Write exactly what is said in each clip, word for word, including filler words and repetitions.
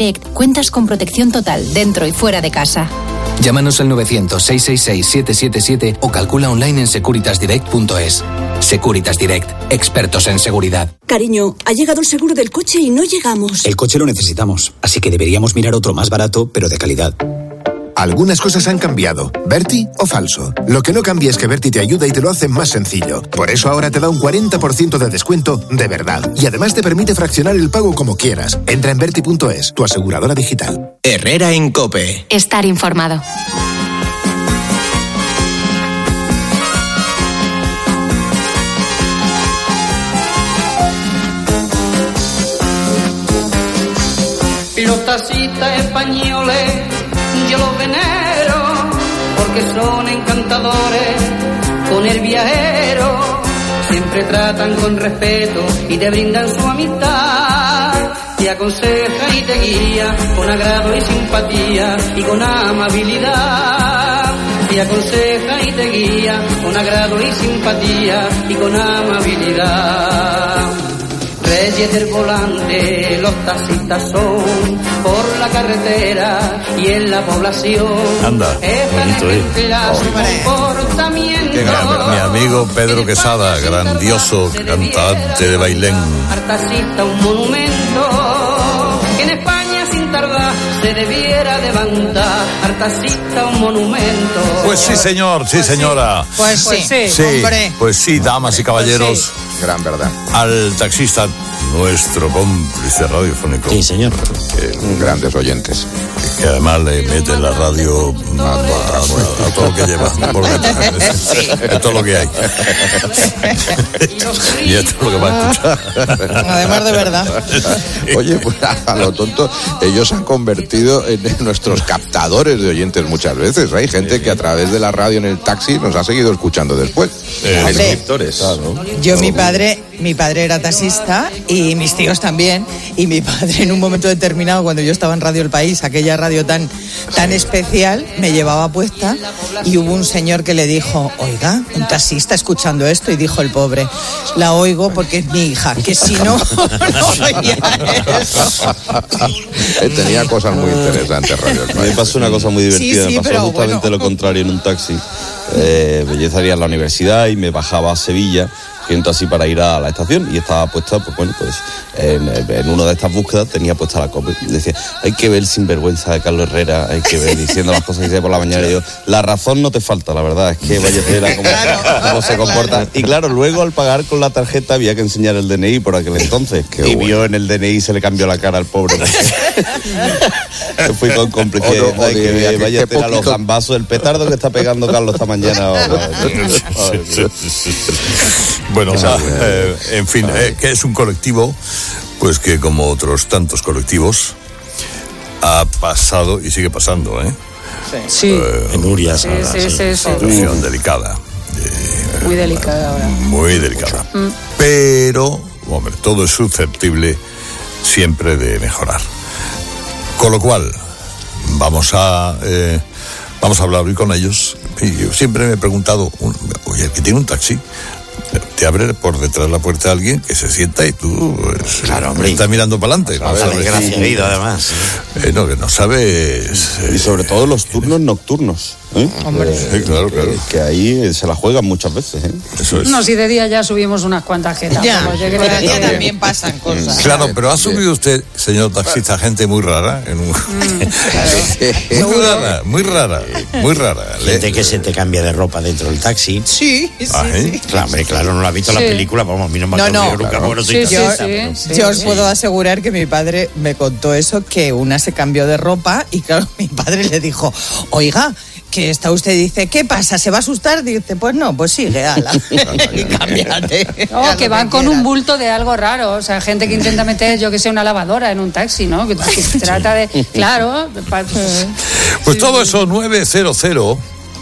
Direct cuentas con protección total dentro y fuera de casa. Llámanos al novecientos, seiscientos sesenta y seis, setecientos setenta y siete o calcula online en securitas direct punto es. Securitas Direct, expertos en seguridad. Cariño, ha llegado el seguro del coche y no llegamos. El coche lo necesitamos, así que deberíamos mirar otro más barato, pero de calidad. Algunas cosas han cambiado. ¿Berti o falso? Lo que no cambia es que Berti te ayuda y te lo hace más sencillo. Por eso ahora te da un cuarenta por ciento de descuento de verdad. Y además te permite fraccionar el pago como quieras. Entra en berti punto es, tu aseguradora digital. Herrera en COPE. Estar informado. Los taxistas españoles yo los venero porque son encantadores con el viajero. Siempre tratan con respeto y te brindan su amistad. Te aconseja y te guía con agrado y simpatía y con amabilidad. Te aconseja y te guía con agrado y simpatía y con amabilidad. Reyes del volante, los taxistas son por la carretera y en la población. Anda, bonito, ¿eh? Comportamiento. Qué grande. Mi amigo Pedro Quesada, grandioso cantante de bailén. Al taxista un monumento que en España sin tardar se debiera levantar. Al taxista un monumento. Pues sí, señor, sí, señora. Pues sí, sí, sí, hombre. Pues sí, damas y caballeros. Pues sí. Gran verdad. Al taxista, nuestro cómplice radiofónico. Sí, señor. Que, Grandes oyentes. que además le mete la radio a, a, a, a todo lo que lleva. Por es, es todo lo que hay. Y esto es lo que va a escuchar. Además de verdad. Oye, pues a lo tonto, ellos se han convertido en nuestros captadores de oyentes muchas veces. Hay gente que a través de la radio en el taxi nos ha seguido escuchando después. Eh, Hombre, suscriptores. Claro. Yo, mi padre, mi padre era taxista y mis tíos también. Y mi padre, en un momento determinado, cuando yo estaba en Radio El País, aquella radio tan, tan especial, me llevaba puesta y hubo un señor que le dijo: oiga, un taxista escuchando esto, y dijo el pobre: la oigo porque es mi hija, que si no, no oía eso. Tenía cosas muy interesantes, Radio El País. Me pasó una cosa muy divertida, Sí, sí, me pasó pero justamente bueno. lo contrario en un taxi. Eh, yo salía a la universidad y me bajaba a Sevilla, siento así para ir a la estación, y estaba puesta, pues bueno, pues en, en una de estas búsquedas tenía puesta la COPE. Decía: hay que ver el sinvergüenza de Carlos Herrera, hay que ver diciendo las cosas que dice por la mañana. Y yo, la razón no te falta, la verdad, es que vaya tela cómo, cómo se comporta. Y claro, luego al pagar con la tarjeta había que enseñar el D N I por aquel entonces. Qué y bueno. Vio en el D N I, se le cambió la cara al pobre. Yo fui con complicidad. O no, o hay que de- ver, que- vaya que tela los poquito- gambazos, el petardo que está pegando Carlos esta mañana. Bueno, o sea, eh, en fin, eh, que es un colectivo, pues que como otros tantos colectivos ha pasado y sigue pasando, ¿eh? Sí. Eh, Penurias Sí, ahora, sí, sí. sí, sí. situación delicada. eh, Muy delicada ahora. Muy delicada. Pero, hombre, todo es susceptible siempre de mejorar. Con lo cual, vamos a eh, vamos a hablar hoy con ellos. Y yo siempre me he preguntado, un- oye, el que tiene un taxi, te abre por detrás de la puerta a alguien que se sienta y tú pues, Claro, hombre. estás mirando para adelante. No La sabes, desgracia ha ido, además. eh, no, que no sabes. eh, Y sobre todo los turnos nocturnos. ¿eh? Hombre. Sí, claro, claro. Eh, que ahí se la juegan muchas veces. ¿eh? Eso es. No, si de día ya subimos unas cuantas jetas. Ya, como yo pero creo de día que- también pasan cosas. Claro, pero ha subido usted, señor taxista, gente muy rara. En un... muy rara, muy rara, muy rara. Gente Le- que se te cambia de ropa dentro del taxi. Sí, sí, Ah, ¿eh? sí. Claro, hombre, claro, no lo ha visto en Sí. la película, vamos, a mí no me ha No, no. cambiado nunca, Claro. bueno, soy Sí, sí, taxista, sí, pero- sí. Yo os puedo asegurar que mi padre me contó eso, que una se cambió de ropa y claro, mi padre le dijo: oiga, que está usted, dice, ¿qué pasa? ¿Se va a asustar? Dice, pues no, pues sigue, ala. Y cámbiate. No, Haz que lo van con un quieras. bulto de algo raro. O sea, gente que intenta meter, yo que sé, una lavadora en un taxi, ¿no? Que, que se trata de. Claro. pa- Pues todo eso, nueve cero cero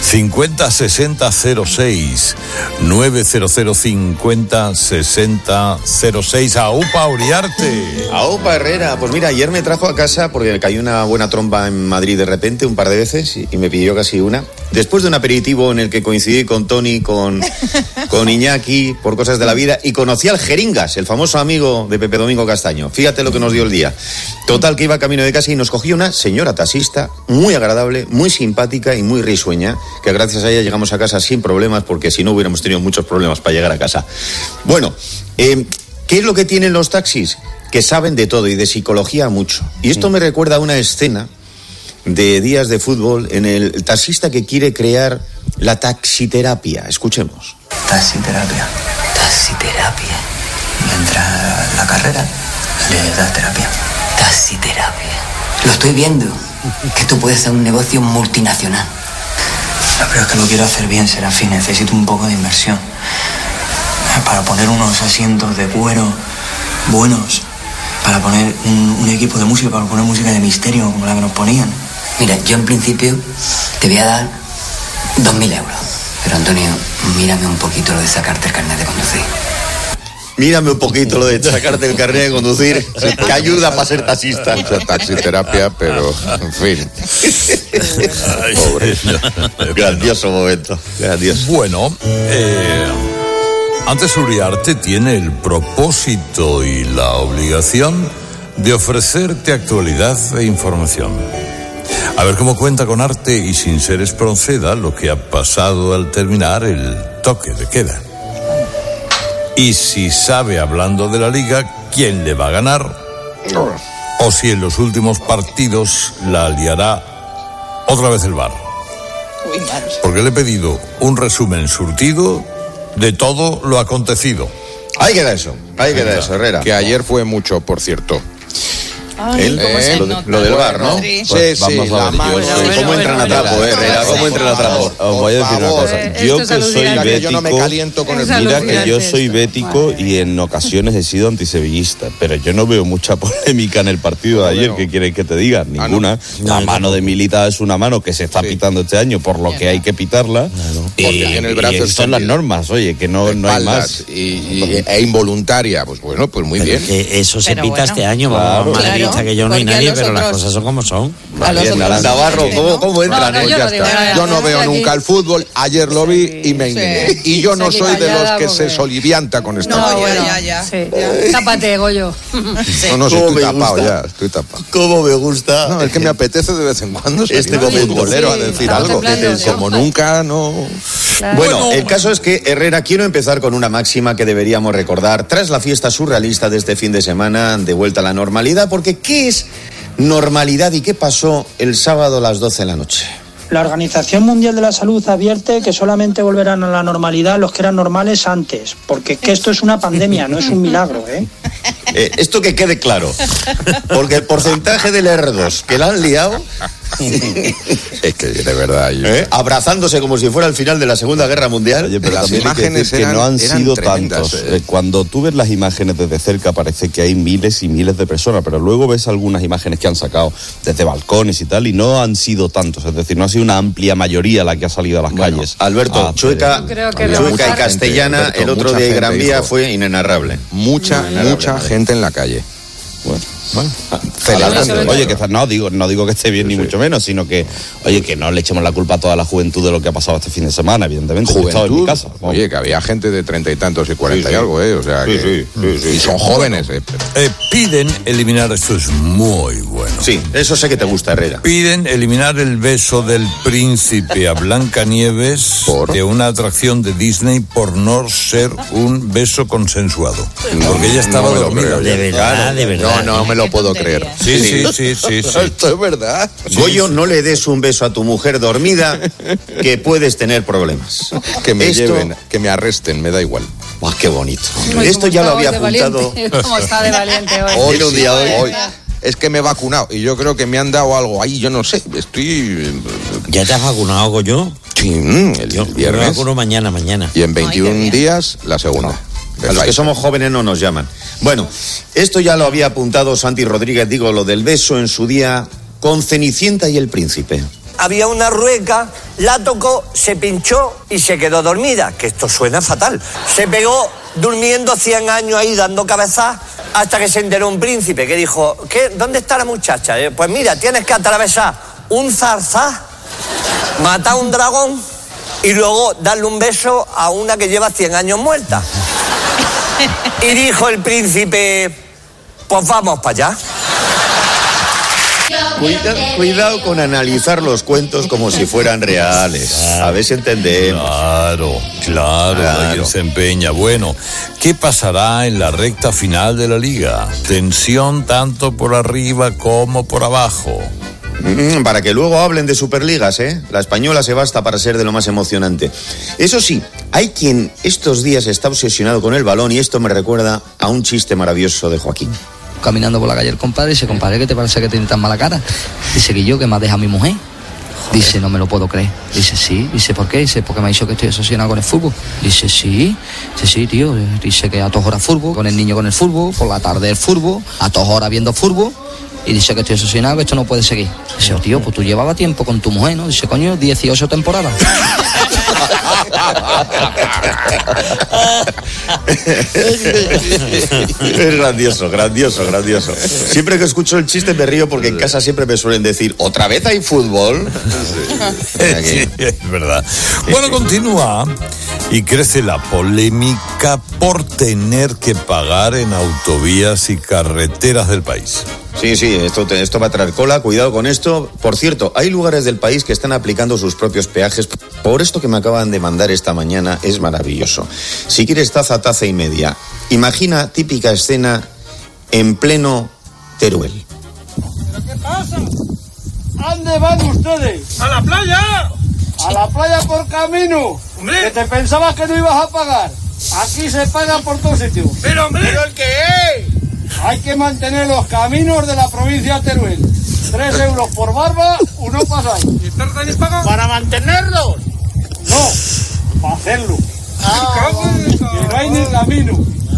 cincuenta sesenta cero seis, nueve cero cero cincuenta sesenta cero seis. Aupa Uriarte. Aupa Herrera, pues mira, ayer me trajo a casa porque me cayó una buena tromba en Madrid de repente un par de veces y me pidió casi una. Después de un aperitivo en el que coincidí con Tony, con, con Iñaki, por cosas de la vida, y conocí al Jeringas, el famoso amigo de Pepe Domingo Castaño. Fíjate lo que nos dio el día. Total, que iba camino de casa y nos cogió una señora taxista muy agradable, muy simpática y muy risueña, que gracias a ella llegamos a casa sin problemas, porque si no hubiéramos tenido muchos problemas para llegar a casa. Bueno, eh, ¿qué es lo que tienen los taxis? Que saben de todo y de psicología mucho. Y esto me recuerda a una escena de días de fútbol en el taxista que quiere crear la taxiterapia. Escuchemos. Taxiterapia. Taxiterapia. Mientras la carrera le das terapia. Taxiterapia. Lo estoy viendo. Que esto puede ser un negocio multinacional. No, pero es que lo quiero hacer bien, Serafín. Necesito un poco de inversión. Para poner unos asientos de cuero buenos. Para poner un, un equipo de música, para poner música de misterio como la que nos ponían. Mira, yo en principio te voy a dar dos mil euros. Pero Antonio, mírame un poquito lo de sacarte el carnet de conducir. Mírame un poquito lo de sacarte el carnet de conducir, que ayuda para ser taxista. Mucha taxiterapia, pero en fin. Pobre. Grandioso momento. Grandioso. Bueno, eh, antes Uriarte tiene el propósito y la obligación de ofrecerte actualidad e información. A ver cómo cuenta con arte y sin ser Espronceda lo que ha pasado al terminar el toque de queda. Y si sabe, hablando de la Liga, quién le va a ganar, o si en los últimos partidos la liará otra vez el V A R. Porque le he pedido un resumen surtido de todo lo acontecido. Ahí queda eso, ahí queda eso, Herrera. Que ayer fue mucho, por cierto. Ay, ¿El? Eh, lo, de, lo del V A R, ¿no? Sí, pues sí, vamos a ver. Yo, bueno, sí, ¿Cómo bueno, entran a trapo, bueno, Herrera? ¿Cómo entran a trapo? Os voy a decir una cosa. Yo que soy bético, yo no me caliento con el mira que yo soy bético y en ocasiones he sido antisevillista, pero yo no veo mucha polémica en el partido de ayer. ¿Qué quieres que te diga? Ninguna. La mano de Milita es una mano que se está pitando este año por lo que hay que pitarla. Y, y son las normas, oye, que no, no hay más. Y, y, e involuntaria, pues bueno, pues muy bien. Que eso se pita este año, más madridista que yo, no hay nadie. Pero las cosas son como son. A los otros, Navarro, ¿cómo, cómo entran? No, no, yo, no digo, yo no veo nunca el fútbol. Ayer lo vi sí, y me indigné. Sí. Y yo no soy de los que porque... se solivianta con esta. No, cosa. Bueno, ya, ya. Sí, ya. Tápate, Goyo. Sí. No, no, sí, estoy tapado gusta? ya. Estoy tapado. ¿Cómo me gusta? No, es que me apetece de vez en cuando este futbolero sí, a decir algo. Como nunca, no. Claro. Bueno, el caso es que, Herrera, quiero empezar con una máxima que deberíamos recordar tras la fiesta surrealista de este fin de semana, de vuelta a la normalidad, porque ¿qué es normalidad y qué pasó el sábado a las doce de la noche? La Organización Mundial de la Salud advierte que solamente volverán a la normalidad los que eran normales antes, porque que esto es una pandemia, no es un milagro, ¿eh? eh esto que quede claro, porque el porcentaje de lerdos que la han liado... Es que de verdad yo... ¿Eh? Abrazándose como si fuera el final de la Segunda Guerra Mundial. Oye, pero las imágenes que, eran, que no han sido tantos. Eh. Cuando tú ves las imágenes desde cerca parece que hay miles y miles de personas, pero luego ves algunas imágenes que han sacado desde balcones y tal y no han sido tantos, es decir, no ha sido una amplia mayoría la que ha salido a las bueno, calles. Alberto, ah, Chueca, Chueca y Castellana, gente, Alberto, el otro día de Gran Vía fue inenarrable. Mucha, inenarrable, mucha ¿verdad? gente en la calle. Bueno, bueno. Oye, que no digo, no digo que esté bien sí, ni sí. mucho menos, sino que, oye, que no le echemos la culpa a toda la juventud de lo que ha pasado este fin de semana, evidentemente. Juventud, he estado en mi casa. Oye, que había gente de treinta y tantos y cuarenta sí, sí. y algo, eh, o sea, sí, que, sí, sí, sí, y son sí. jóvenes, eh, pero... eh. Piden eliminar, esto es muy bueno. Sí, eso sé que te gusta, Herrera. Piden eliminar el beso del príncipe a Blancanieves ¿Por? de una atracción de Disney por no ser un beso consensuado. No, porque ella estaba no dormida. De verdad, claro. de verdad. No, no me lo puedo creer. Sí, sí, sí, sí, sí. Esto es verdad. Goyo, no le des un beso a tu mujer dormida, que puedes tener problemas. Que me Esto... lleven, que me arresten, me da igual. Ah, qué bonito. Muy Esto ya lo había apuntado. ¿Cómo está de valiente hoy? Hoy, un día hoy. hoy. Es que me he vacunado y yo creo que me han dado algo ahí, yo no sé, estoy... ¿Ya te has vacunado, Goyo? Sí, el yo viernes. Me vacuno mañana, mañana. Y en veintiún Ay, días, la segunda. No. A los que somos jóvenes no nos llaman. Bueno, esto ya lo había apuntado Santi Rodríguez, digo, lo del beso en su día con Cenicienta y el príncipe. había una rueca, la tocó, se pinchó y se quedó dormida, que esto suena fatal. Se pegó durmiendo cien años ahí dando cabezas hasta que se enteró un príncipe que dijo, ¿qué? ¿Dónde está la muchacha? Eh, pues mira, tienes que atravesar un zarzá, matar a un dragón y luego darle un beso a una que lleva cien años muerta. Y dijo el príncipe, pues vamos para allá. Cuida, cuidado con analizar los cuentos como si fueran reales. A ver si entendemos. Claro, claro, claro. Se empeña. Bueno, ¿qué pasará en la recta final de la Liga? Tensión tanto por arriba como por abajo. Mm, para que luego hablen de Superligas, ¿eh? La española se basta para ser de lo más emocionante. Eso sí, hay quien estos días está obsesionado con el balón y esto me recuerda a un chiste maravilloso de Joaquín. Caminando por la calle el compadre, dice, compadre, ¿qué te parece que tiene tan mala cara? Dice que yo, que me ha dejado mi mujer. Dice, no me lo puedo creer. Dice, sí. Dice, ¿por qué? Dice, porque me ha dicho que estoy obsesionado con el fútbol. Dice, sí. Dice, sí, tío. Dice que a todas horas fútbol, con el niño con el fútbol, por la tarde el fútbol, a todas horas viendo fútbol. Y dice que estoy obsesionado, que esto no puede seguir. Dice, oh, tío, pues tú llevabas tiempo con tu mujer, ¿no? Dice, coño, dieciocho temporadas. Es grandioso, grandioso, grandioso. Siempre que escucho el chiste me río porque en casa siempre me suelen decir, ¿otra vez hay fútbol? Sí, es verdad. Bueno, continúa y crece la polémica por tener que pagar en autovías y carreteras del país. Sí, sí, esto, te, esto va a traer cola, cuidado con esto. Por cierto, hay lugares del país que están aplicando sus propios peajes. Por esto que me acaban de mandar esta mañana es maravilloso. Si quieres taza, taza y media. Imagina típica escena en pleno Teruel. ¿Pero qué pasa? ¿A dónde van ustedes? ¡A la playa! ¡A la playa por camino! ¡Hombre! ¿Que te pensabas que no ibas a pagar? Aquí se paga por todo sitio. ¡Pero, hombre! ¿Pero el qué? Hay que mantener los caminos de la provincia de Teruel. Tres euros por barba, uno pasáis. ¿Y estar tan pagan? ¿Para mantenerlos? No, para hacerlo. Ah, que no hay ni camino.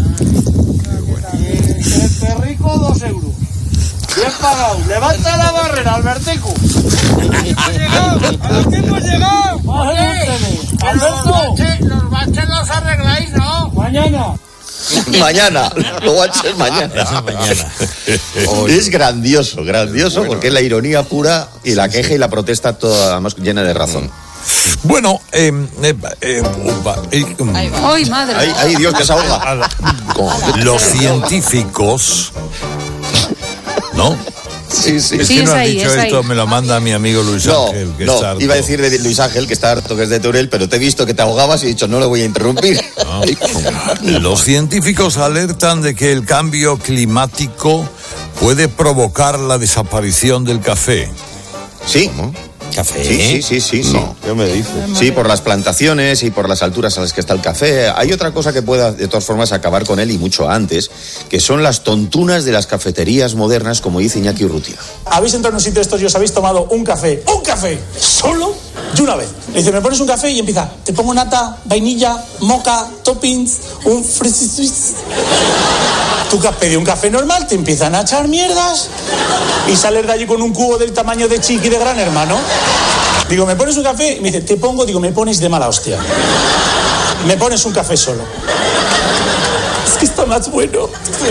El perrico, dos euros. Bien pagado. Levanta la barrera, Albertico. ¿Ha llegado? ¿A qué hemos llegado? Alberto. Los baches los arregláis, ¿no? Mañana. Mañana, lo va a ser mañana. mañana. Es grandioso, grandioso, bueno, porque es la ironía pura y la queja y la protesta toda además llena de razón. Bueno, eh, eh, eh, eh, ¡ay, madre! ¡Ay, ay, Dios, que se ahoga! Los científicos, ¿no? Sí, sí. Es sí, que no es has ahí, dicho esto, ahí. Me lo manda mi amigo Luis no, Ángel, que no, está harto. Iba a decir de Luis Ángel, que está harto, que es de Teruel, pero te he visto que te ahogabas y he dicho, no le voy a interrumpir. No. Los científicos alertan de que el cambio climático puede provocar la desaparición del café. Sí. ¿Cómo? ¿Café? Sí, sí, sí, sí. sí. No, ¿qué me dices? Sí, por las plantaciones y por las alturas a las que está el café. Hay otra cosa que pueda, de todas formas, acabar con él y mucho antes, que son las tontunas de las cafeterías modernas, como dice Iñaki Urrutia. Habéis entrado en un sitio de estos y os habéis tomado un café, ¡un café! Solo y una vez. Le dice, me pones un café y empieza, te pongo nata, vainilla, moca, toppings, un frizzy swiss. Tú que has pedido un café normal, te empiezan a echar mierdas y sales de allí con un cubo del tamaño de Chiqui de Gran Hermano. Digo, ¿me pones un café? Y me dice, te pongo, digo, me pones de mala hostia. Me pones un café solo. Es que está más bueno.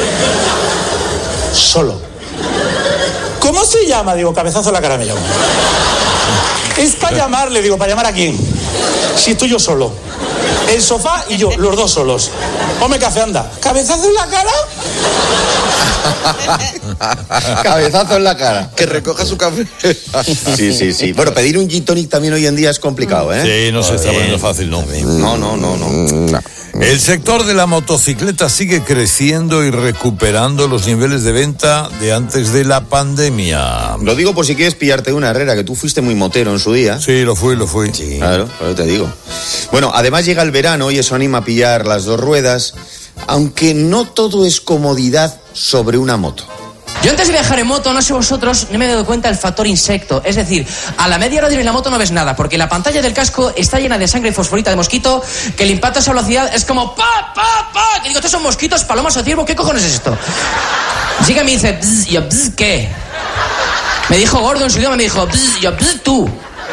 Solo. ¿Cómo se llama? Digo, cabezazo en la cara me llamo. Es para llamarle, digo, ¿para llamar a quién? Si estoy yo solo. El sofá y yo, los dos solos. Ponme café, anda. ¿Cabezazo en la cara? Cabezazo en la cara. Que recoja su café. Sí, sí, sí. Bueno, pedir un gin tonic también hoy en día es complicado, ¿eh? Sí, no se está poniendo fácil, no. No, no, no, no. no. El sector de la motocicleta sigue creciendo y recuperando los niveles de venta de antes de la pandemia. Lo digo por si quieres pillarte una, Herrera, que tú fuiste muy motero en su día. Sí, lo fui, lo fui. Sí, claro, pero te digo. Bueno, además llega el verano y eso anima a pillar las dos ruedas, aunque no todo es comodidad sobre una moto. Yo antes de viajar en moto, no sé vosotros, no me he dado cuenta del factor insecto. Es decir, a la media hora de ir en la moto no ves nada, porque la pantalla del casco está llena de sangre y fosforita de mosquito, que el impacto a esa velocidad es como pa, pa, pa. Que digo, estos son mosquitos, palomas o ciervo, ¿qué cojones es esto? Llega y me dice, bzz, y yo, bzz, ¿qué? Me dijo gordo en su idioma, me dijo, bzz, y yo, bzz, tú.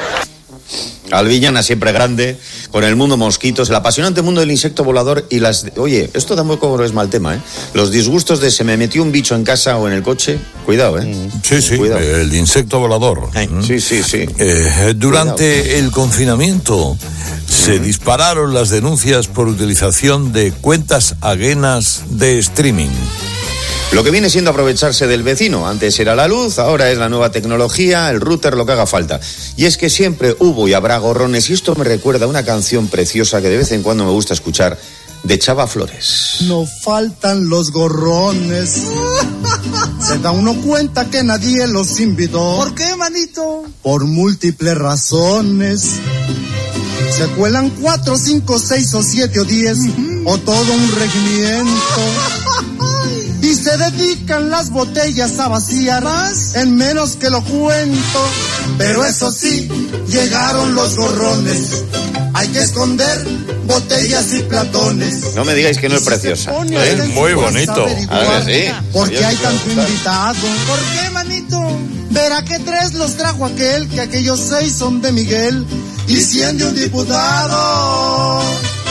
Albiñana siempre grande, con el mundo mosquitos, el apasionante mundo del insecto volador y las... Oye, esto tampoco es mal tema, ¿eh? Los disgustos de se me metió un bicho en casa o en el coche, cuidado, ¿eh? Sí, sí, cuidado. El insecto volador. Sí, sí, sí. Eh, durante cuidado. El confinamiento se mm. dispararon las denuncias por utilización de cuentas ajenas de streaming. Lo que viene siendo aprovecharse del vecino. Antes era la luz, ahora es la nueva tecnología, el router, lo que haga falta. Y es que siempre hubo y habrá gorrones, y esto me recuerda a una canción preciosa que de vez en cuando me gusta escuchar, de Chava Flores. No faltan los gorrones. Se da uno cuenta que nadie los invitó. ¿Por qué, manito? Por múltiples razones. Se cuelan cuatro, cinco, seis o siete o diez, uh-huh. o todo un regimiento. Y se dedican las botellas a vaciar ¿Más? En menos que lo cuento. Pero eso sí, llegaron los gorrones. Hay que esconder botellas y platones. No me digáis que no es preciosa. Es muy bonito. A ver, sí. Porque hay tanto invitado. ¿Por qué, manito? Verá que tres los trajo aquel, que aquellos seis son de Miguel. Y cien de un diputado.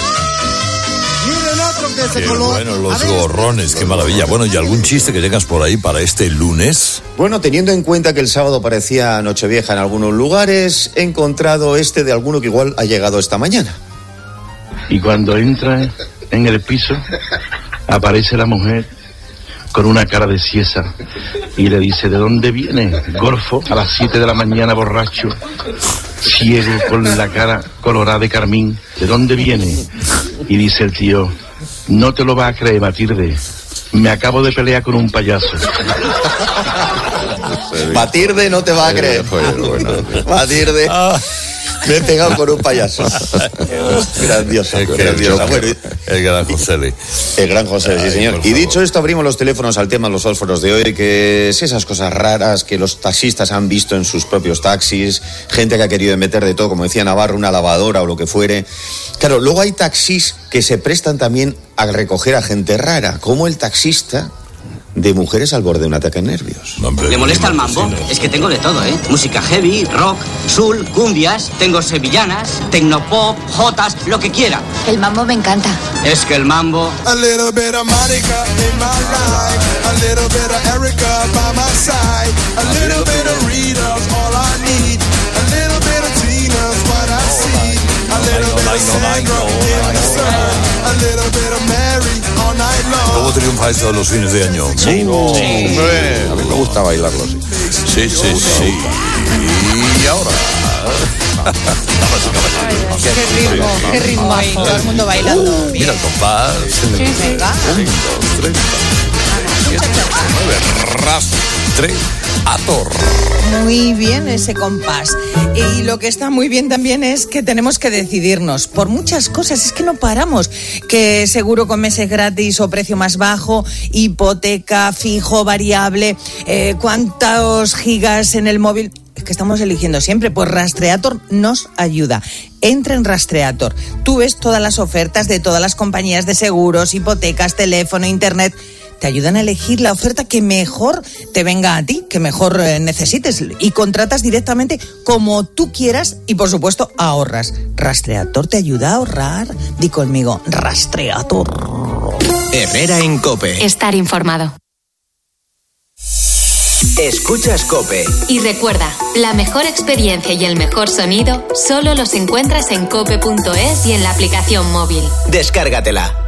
Miren otro que se qué coló. Bueno, los gorrones, qué maravilla. Bueno, ¿y algún chiste que tengas por ahí para este lunes? Bueno, teniendo en cuenta que el sábado parecía Nochevieja en algunos lugares, he encontrado este de alguno que igual ha llegado esta mañana. Y cuando entra en el piso, aparece la mujer con una cara de siesa y le dice: ¿de dónde viene, Gorfo? A las siete de la mañana, borracho, ciego, con la cara colorada de carmín. ¿De dónde viene? Y dice el tío: no te lo vas a creer, Matilde, me acabo de pelear con un payaso. Matilde no te va a creer. Matilde, me he pegado con un payaso. Grandiosa, grandiosa. Bueno, el gran José Luis. El gran José Luis, sí, señor. Y dicho esto, abrimos los teléfonos al tema de los fósforos de hoy, que es esas cosas raras que los taxistas han visto en sus propios taxis, gente que ha querido meter de todo, como decía Navarro, una lavadora o lo que fuere. Claro, luego hay taxis que se prestan también a recoger a gente rara, como el taxista de mujeres al borde de un ataque de nervios. ¿Le molesta el mambo? Es que tengo de todo, ¿eh? Música heavy, rock, soul, cumbias, tengo sevillanas, tecnopop, jotas, lo que quiera. El mambo me encanta. Es que el mambo... A little bit of Monica in my life, a little bit of Erica by my side, a little bit of Rita's all I need, a little bit of Tina's what I see, a little bit of Sandra in the sun, a little bit of Mary all night long. ¿Cómo triunfa esto de los fines de año? Sí, oh, sí. A mí me gusta bailarlo así. Sí, sí, sí. Y ahora... Qué ritmo, qué ritmo. Ay, todo el mundo bailando. Uh, mira el compás. Sí, sí. Un, dos, tres, siete, nueve, rastre, ator. Muy bien ese compás. Y lo que está muy bien también es que tenemos que decidirnos por muchas cosas. Es que no paramos. Que seguro con meses gratis o precio más bajo, hipoteca, fijo, variable, eh, cuántos gigas en el móvil. Es que estamos eligiendo siempre. Pues Rastreator nos ayuda. Entra en Rastreator. Tú ves todas las ofertas de todas las compañías de seguros, hipotecas, teléfono, internet. Te ayudan a elegir la oferta que mejor te venga a ti, que mejor eh, necesites, y contratas directamente como tú quieras y, por supuesto, ahorras. Rastreator te ayuda a ahorrar. Di conmigo, Rastreator. Herrera en COPE. Estar informado. Escuchas COPE. Y recuerda, la mejor experiencia y el mejor sonido solo los encuentras en cope punto es y en la aplicación móvil. Descárgatela.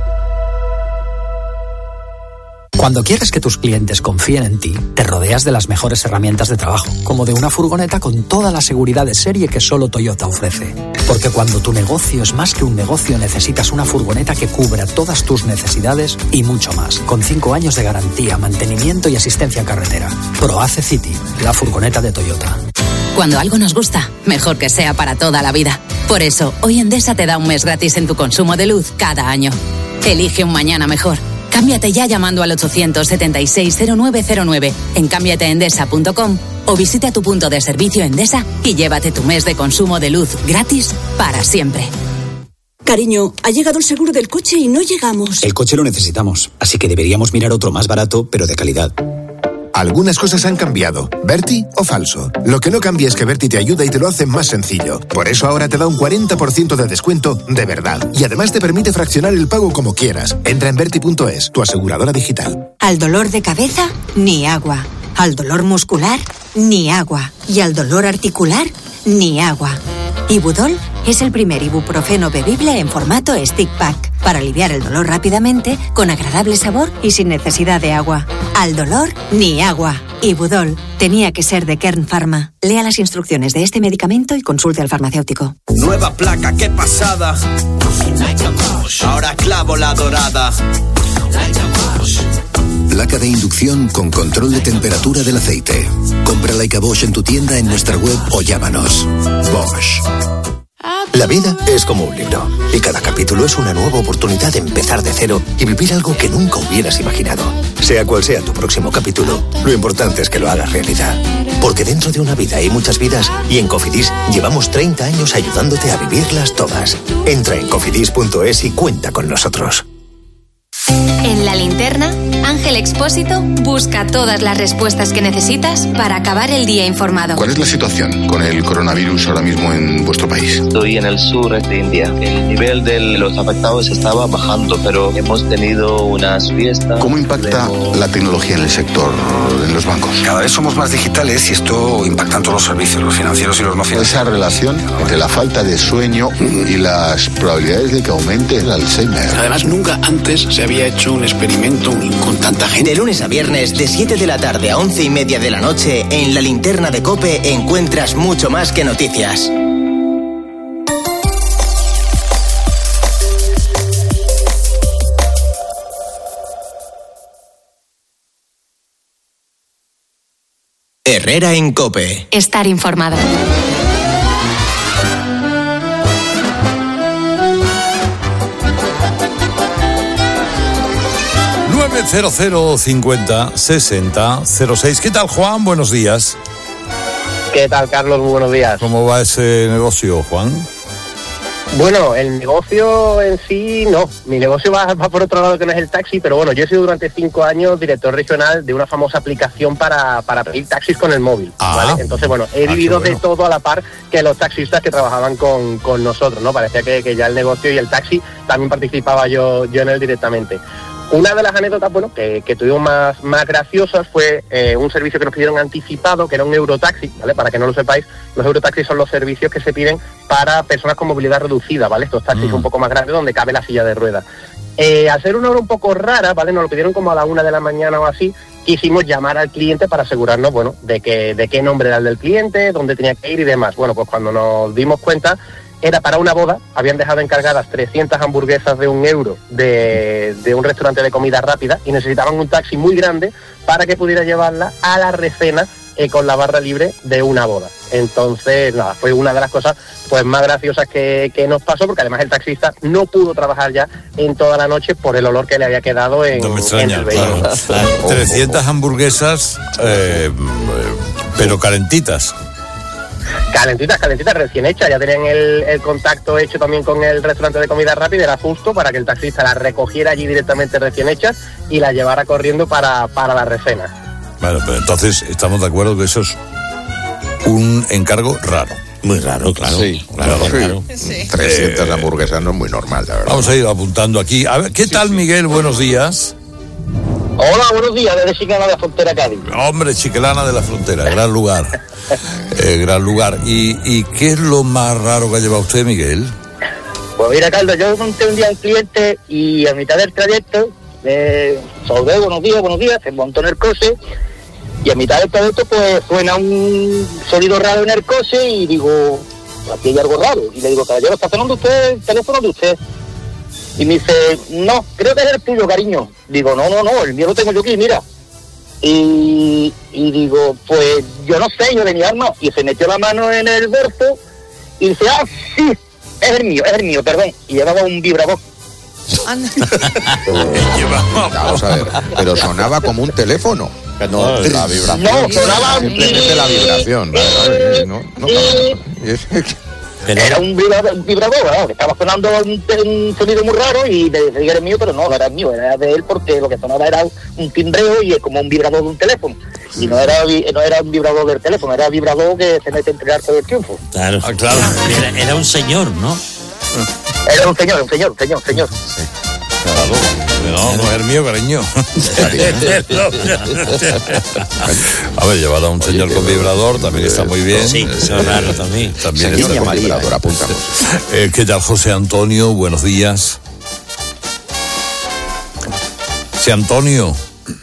Cuando quieres que tus clientes confíen en ti, te rodeas de las mejores herramientas de trabajo, como de una furgoneta con toda la seguridad de serie que solo Toyota ofrece. Porque cuando tu negocio es más que un negocio, necesitas una furgoneta que cubra todas tus necesidades y mucho más, con cinco años de garantía, mantenimiento y asistencia en carretera. ProAce City, la furgoneta de Toyota. Cuando algo nos gusta, mejor que sea para toda la vida. Por eso, hoy Endesa te da un mes gratis en tu consumo de luz cada año. Elige un mañana mejor. Cámbiate ya llamando al ochocientos setenta y seis cero nueve cero nueve en cámbiate endesa punto com o visita tu punto de servicio Endesa y llévate tu mes de consumo de luz gratis para siempre. Cariño, ha llegado el seguro del coche y no llegamos. El coche lo necesitamos, así que deberíamos mirar otro más barato, pero de calidad. Algunas cosas han cambiado. ¿Berti o falso? Lo que no cambia es que Berti te ayuda y te lo hace más sencillo. Por eso ahora te da un cuarenta por ciento de descuento de verdad. Y además te permite fraccionar el pago como quieras. Entra en Berti punto es, tu aseguradora digital. Al dolor de cabeza, ni agua. Al dolor muscular, ni agua. Y al dolor articular, ni agua. Ibudol es el primer ibuprofeno bebible en formato stick pack para aliviar el dolor rápidamente, con agradable sabor y sin necesidad de agua. Al dolor, ni agua. Ibudol tenía que ser de Kern Pharma. Lea las instrucciones de este medicamento y consulte al farmacéutico. Nueva placa, qué pasada. Ahora clavo la dorada. Placa de inducción con control de temperatura del aceite. Compra Leica Bosch en tu tienda, en nuestra web o llámanos. Bosch. La vida es como un libro y cada capítulo es una nueva oportunidad de empezar de cero y vivir algo que nunca hubieras imaginado. Sea cual sea tu próximo capítulo, lo importante es que lo hagas realidad. Porque dentro de una vida hay muchas vidas y en Cofidis llevamos treinta años ayudándote a vivirlas todas. Entra en cofidis punto es y cuenta con nosotros. En La Linterna, Ángel Expósito busca todas las respuestas que necesitas para acabar el día informado. ¿Cuál es la situación con el coronavirus ahora mismo en vuestro país? Estoy en el sur de India. El nivel de los afectados estaba bajando, pero hemos tenido unas fiestas. ¿Cómo impacta la tecnología en el sector, en los bancos? Cada vez somos más digitales y esto impacta en todos los servicios, los financieros y los no financieros. Esa relación entre la falta de sueño y las probabilidades de que aumente el Alzheimer. Además, nunca antes se había hecho un experimento con tanta gente. De lunes a viernes, de siete de la tarde a once y media de la noche, en La Linterna de COPE encuentras mucho más que noticias. Herrera en COPE. Estar informado. nueve cero cero cincuenta sesenta cero seis. ¿Qué tal, Juan? Buenos días. ¿Qué tal, Carlos? Muy buenos días. ¿Cómo va ese negocio, Juan? Bueno, el negocio en sí no. Mi negocio va, va por otro lado, que no es el taxi, pero bueno, yo he sido durante cinco años director regional de una famosa aplicación para, para pedir taxis con el móvil, ah, ¿vale? Entonces, bueno, he ah, vivido bueno. de todo a la par que los taxistas que trabajaban con, con nosotros, ¿no? Parecía que, que ya el negocio y el taxi también participaba yo, yo en él directamente. Una de las anécdotas, bueno, que, que tuvimos más, más graciosas fue eh, un servicio que nos pidieron anticipado, que era un Eurotaxi, ¿vale? Para que no lo sepáis, los Eurotaxis son los servicios que se piden para personas con movilidad reducida, ¿vale? Estos taxis mm. un poco más grandes donde cabe la silla de ruedas. Eh, al ser una hora un poco rara, ¿vale? Nos lo pidieron como a la una de la mañana o así, quisimos llamar al cliente para asegurarnos, bueno, de que de qué nombre era el del cliente, dónde tenía que ir y demás. Bueno, pues cuando nos dimos cuenta, era para una boda, habían dejado encargadas trescientas hamburguesas de un euro de, de un restaurante de comida rápida y necesitaban un taxi muy grande para que pudiera llevarla a la recena eh, con la barra libre de una boda. Entonces, nada, fue una de las cosas pues más graciosas que, que nos pasó, porque además el taxista no pudo trabajar ya en toda la noche por el olor que le había quedado en, no me extraña, en el vehículo. Claro. trescientas hamburguesas, eh, pero calentitas. Calentitas, calentitas, recién hechas. Ya tenían el, el contacto hecho también con el restaurante de comida rápida. Era justo para que el taxista las recogiera allí directamente recién hechas y las llevara corriendo para, para la recena. Bueno, pero entonces estamos de acuerdo que eso es un encargo raro. Muy raro, claro. Sí, claro, claro. claro. Sí. trescientas eh, hamburguesas no es muy normal, la verdad. Vamos a ir apuntando aquí. A ver, ¿qué sí, tal, sí. Miguel? Buenos días. Hola, buenos días, desde Chiquelana de la Frontera, Cádiz. Hombre, Chiquelana de la Frontera, gran lugar. eh, gran lugar. ¿Y, ¿Y qué es lo más raro que ha llevado usted, Miguel? Pues mira, Carlos, yo monté un día a un cliente y a mitad del trayecto, eh, saludé, buenos días, buenos días, se montó en el coche y a mitad del trayecto pues suena un sonido raro en el coche y digo, aquí hay algo raro. Y le digo, caballero, ¿está sonando usted el teléfono de usted? Y me dice, no, creo que es el tuyo, cariño. Digo, no, no, no, el mío lo tengo yo aquí, mira. Y, y digo, pues yo no sé, yo de mi arma. Y se metió la mano en el bolso y dice, ah, sí, es el mío, es el mío, perdón. Y llevaba un vibrador. Vamos a ver, pero sonaba como un teléfono. No, la vibración. No, sonaba simplemente la vibración. No, no, no. Pero... Era un vibrador, un vibrador, ¿no? Que estaba sonando un, un sonido muy raro y me decía que era mío, pero no, no era mío, era de él porque lo que sonaba era un timbreo y es como un vibrador de un teléfono. Y no era no era un vibrador del teléfono, era un vibrador que se mete entre el arco del triunfo. Claro, ah, claro. Era, era un señor, ¿no? Era un señor, un señor, un señor, un señor. Sí. Claro. No, no es el mío, cariño. A ver, llevar a un señor Oye, con vibrador también está muy bien. Sí, eso es raro también. También está con vibrador, apuntamos. Eh, ¿Qué tal, José Antonio? Buenos días. Sí, Antonio.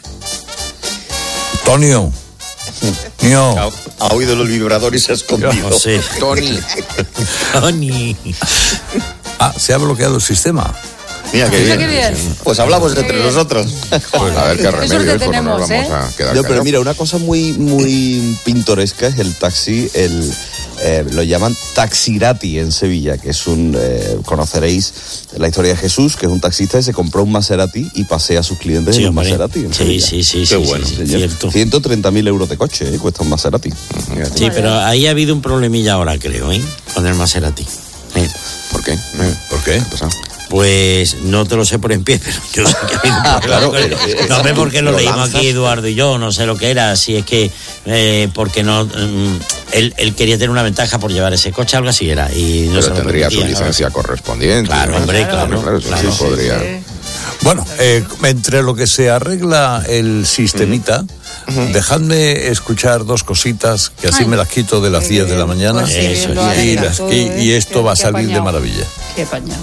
Antonio. Mío. Ha, ha oído el vibrador y se ha escondido. No sé. Tony. Tony. Ah, se ha bloqueado el sistema. Mira qué bien. bien. Pues hablamos entre bien. nosotros. Pues a ver qué remedio, eso no nos vamos ¿eh? a quedar. No, pero mira, una cosa muy muy pintoresca es el taxi, el eh, lo llaman taxirati en Sevilla, que es un eh, conoceréis la historia de Jesús, que es un taxista que se compró un Maserati y pasea a sus clientes sí, en un hombre. Maserati en sí, Sevilla. Sí, sí, qué sí. bueno. Sí, sí, ciento treinta mil euros de coche, eh, cuesta un Maserati. Sí, vale. Pero ahí ha habido un problemilla ahora, creo, ¿eh? Con el Maserati. ¿Eh? ¿Por qué? ¿Por qué? Pues no te lo sé por en pie, pero yo sé que ha habido un problema. Claro, pero, no sé por qué lo, lo leímos lanzas. Aquí Eduardo y yo, no sé lo que era, si es que eh, porque no um, él, él quería tener una ventaja por llevar ese coche, algo así era. Y no pero se tendría su licencia ¿no? correspondiente. Claro, hombre, claro. Claro, claro, sí, sí, podría. Sí. Bueno, eh, entre lo que se arregla el sistemita, uh-huh. dejadme escuchar dos cositas que así Ay, me las quito de las diez de la mañana pues sí, Eso, y, las, todo, y, y esto qué, va a salir de maravilla. Qué pañado.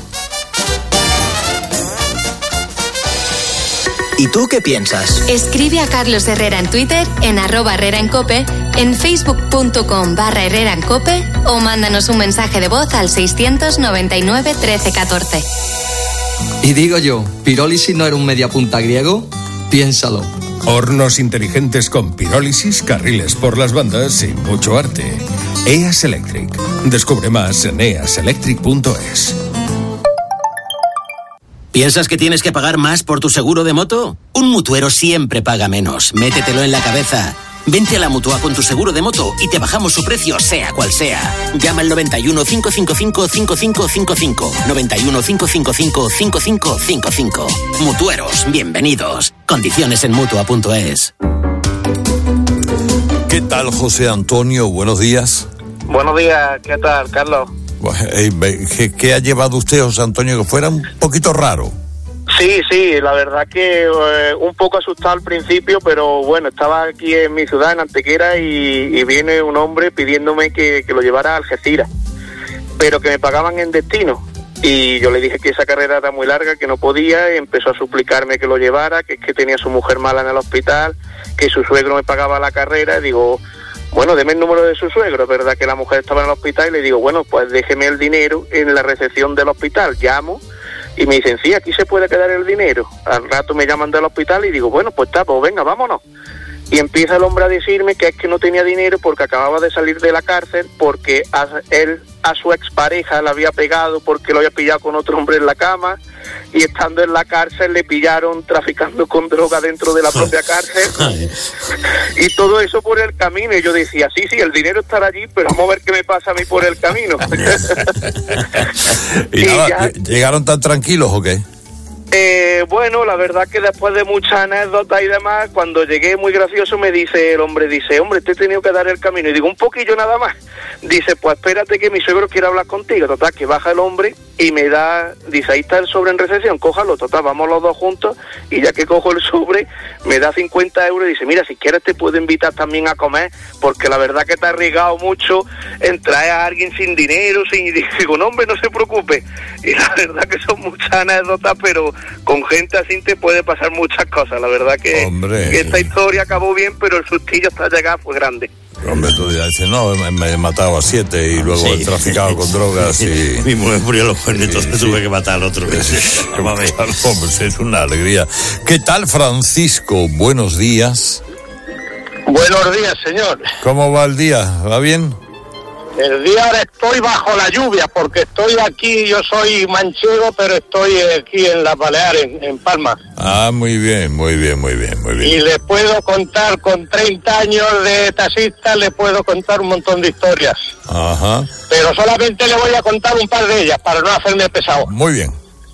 ¿Y tú qué piensas? Escribe a Carlos Herrera en Twitter, en arroba Herrera en Cope, en facebook.com barra Herrera en Cope o mándanos un mensaje de voz al seiscientos noventa y nueve trece catorce. Y digo yo, ¿pirólisis no era un mediapunta griego? Piénsalo. Hornos inteligentes con pirólisis, carriles por las bandas y mucho arte. E A S Electric. Descubre más en e a s electric punto e s. ¿Piensas que tienes que pagar más por tu seguro de moto? Un mutuero siempre paga menos. Métetelo en la cabeza. Vente a la Mutua con tu seguro de moto y te bajamos su precio, sea cual sea. Llama al noventa y uno, cinco cinco cinco, cinco cinco cinco cinco. noventa y uno, cinco cinco cinco, cinco cinco cinco cinco. Mutueros, bienvenidos. Condiciones en mutua punto e s. ¿Qué tal, José Antonio? Buenos días. Buenos días, ¿qué tal, Carlos? ¿Qué, qué ha llevado usted, José Antonio, que fuera un poquito raro? Sí, sí, la verdad que eh, un poco asustado al principio, pero bueno, estaba aquí en mi ciudad, en Antequera, y, y viene un hombre pidiéndome que, que lo llevara a Algeciras, pero que me pagaban en destino. Y yo le dije que esa carrera era muy larga, que no podía, y empezó a suplicarme que lo llevara, que es que tenía a su mujer mala en el hospital, que su suegro me pagaba la carrera. Y digo, bueno, deme el número de su suegro, ¿verdad? Que la mujer estaba en el hospital, y le digo, bueno, pues déjeme el dinero en la recepción del hospital. Llamo y me dicen, sí, aquí se puede quedar el dinero. Al rato me llaman del hospital y digo, bueno, pues está, pues venga, vámonos. Y empieza el hombre a decirme que es que no tenía dinero porque acababa de salir de la cárcel, porque a él a su expareja la había pegado porque lo había pillado con otro hombre en la cama, y estando en la cárcel le pillaron traficando con droga dentro de la propia cárcel. Y todo eso por el camino. Y yo decía, sí, sí, el dinero estará allí, pero vamos a ver qué me pasa a mí por el camino. ¿Y, y nada, ya... llegaron tan tranquilos o qué? Eh, bueno, la verdad que después de muchas anécdotas y demás, cuando llegué, muy gracioso, me dice el hombre, dice, hombre, te he tenido que dar el camino. Y digo, un poquillo nada más. Dice, pues espérate que mi suegro quiere hablar contigo. Total, que baja el hombre y me da, dice, ahí está el sobre en recepción, cójalo. Total, vamos los dos juntos, y ya que cojo el sobre, me da cincuenta euros y dice, mira, si quieres te puedo invitar también a comer, porque la verdad que te ha arriesgado mucho en traer a alguien sin dinero, sin... Y digo, no, hombre, no se preocupe. Y la verdad que son muchas anécdotas, pero con gente así te puede pasar muchas cosas. La verdad que, que esta historia acabó bien, pero el sustillo hasta llegar fue grande. Hombre, tú ya dices, no, me, me he matado a siete y luego sí. he traficado con drogas y... Mi mujer murió los cuernos, entonces sí, tuve sí. que matar al otro. Claro, hombre, es una alegría. ¿Qué tal, Francisco? Buenos días. Buenos días, señor. ¿Cómo va el día? ¿Va bien? El día ahora estoy bajo la lluvia, porque estoy aquí, yo soy manchego, pero estoy aquí en las Baleares, en, en Palma. Ah, muy bien, muy bien, muy bien, muy bien. Y le puedo contar, con treinta años de taxista, le puedo contar un montón de historias. Ajá. Pero solamente le voy a contar un par de ellas, para no hacerme pesado. Muy bien.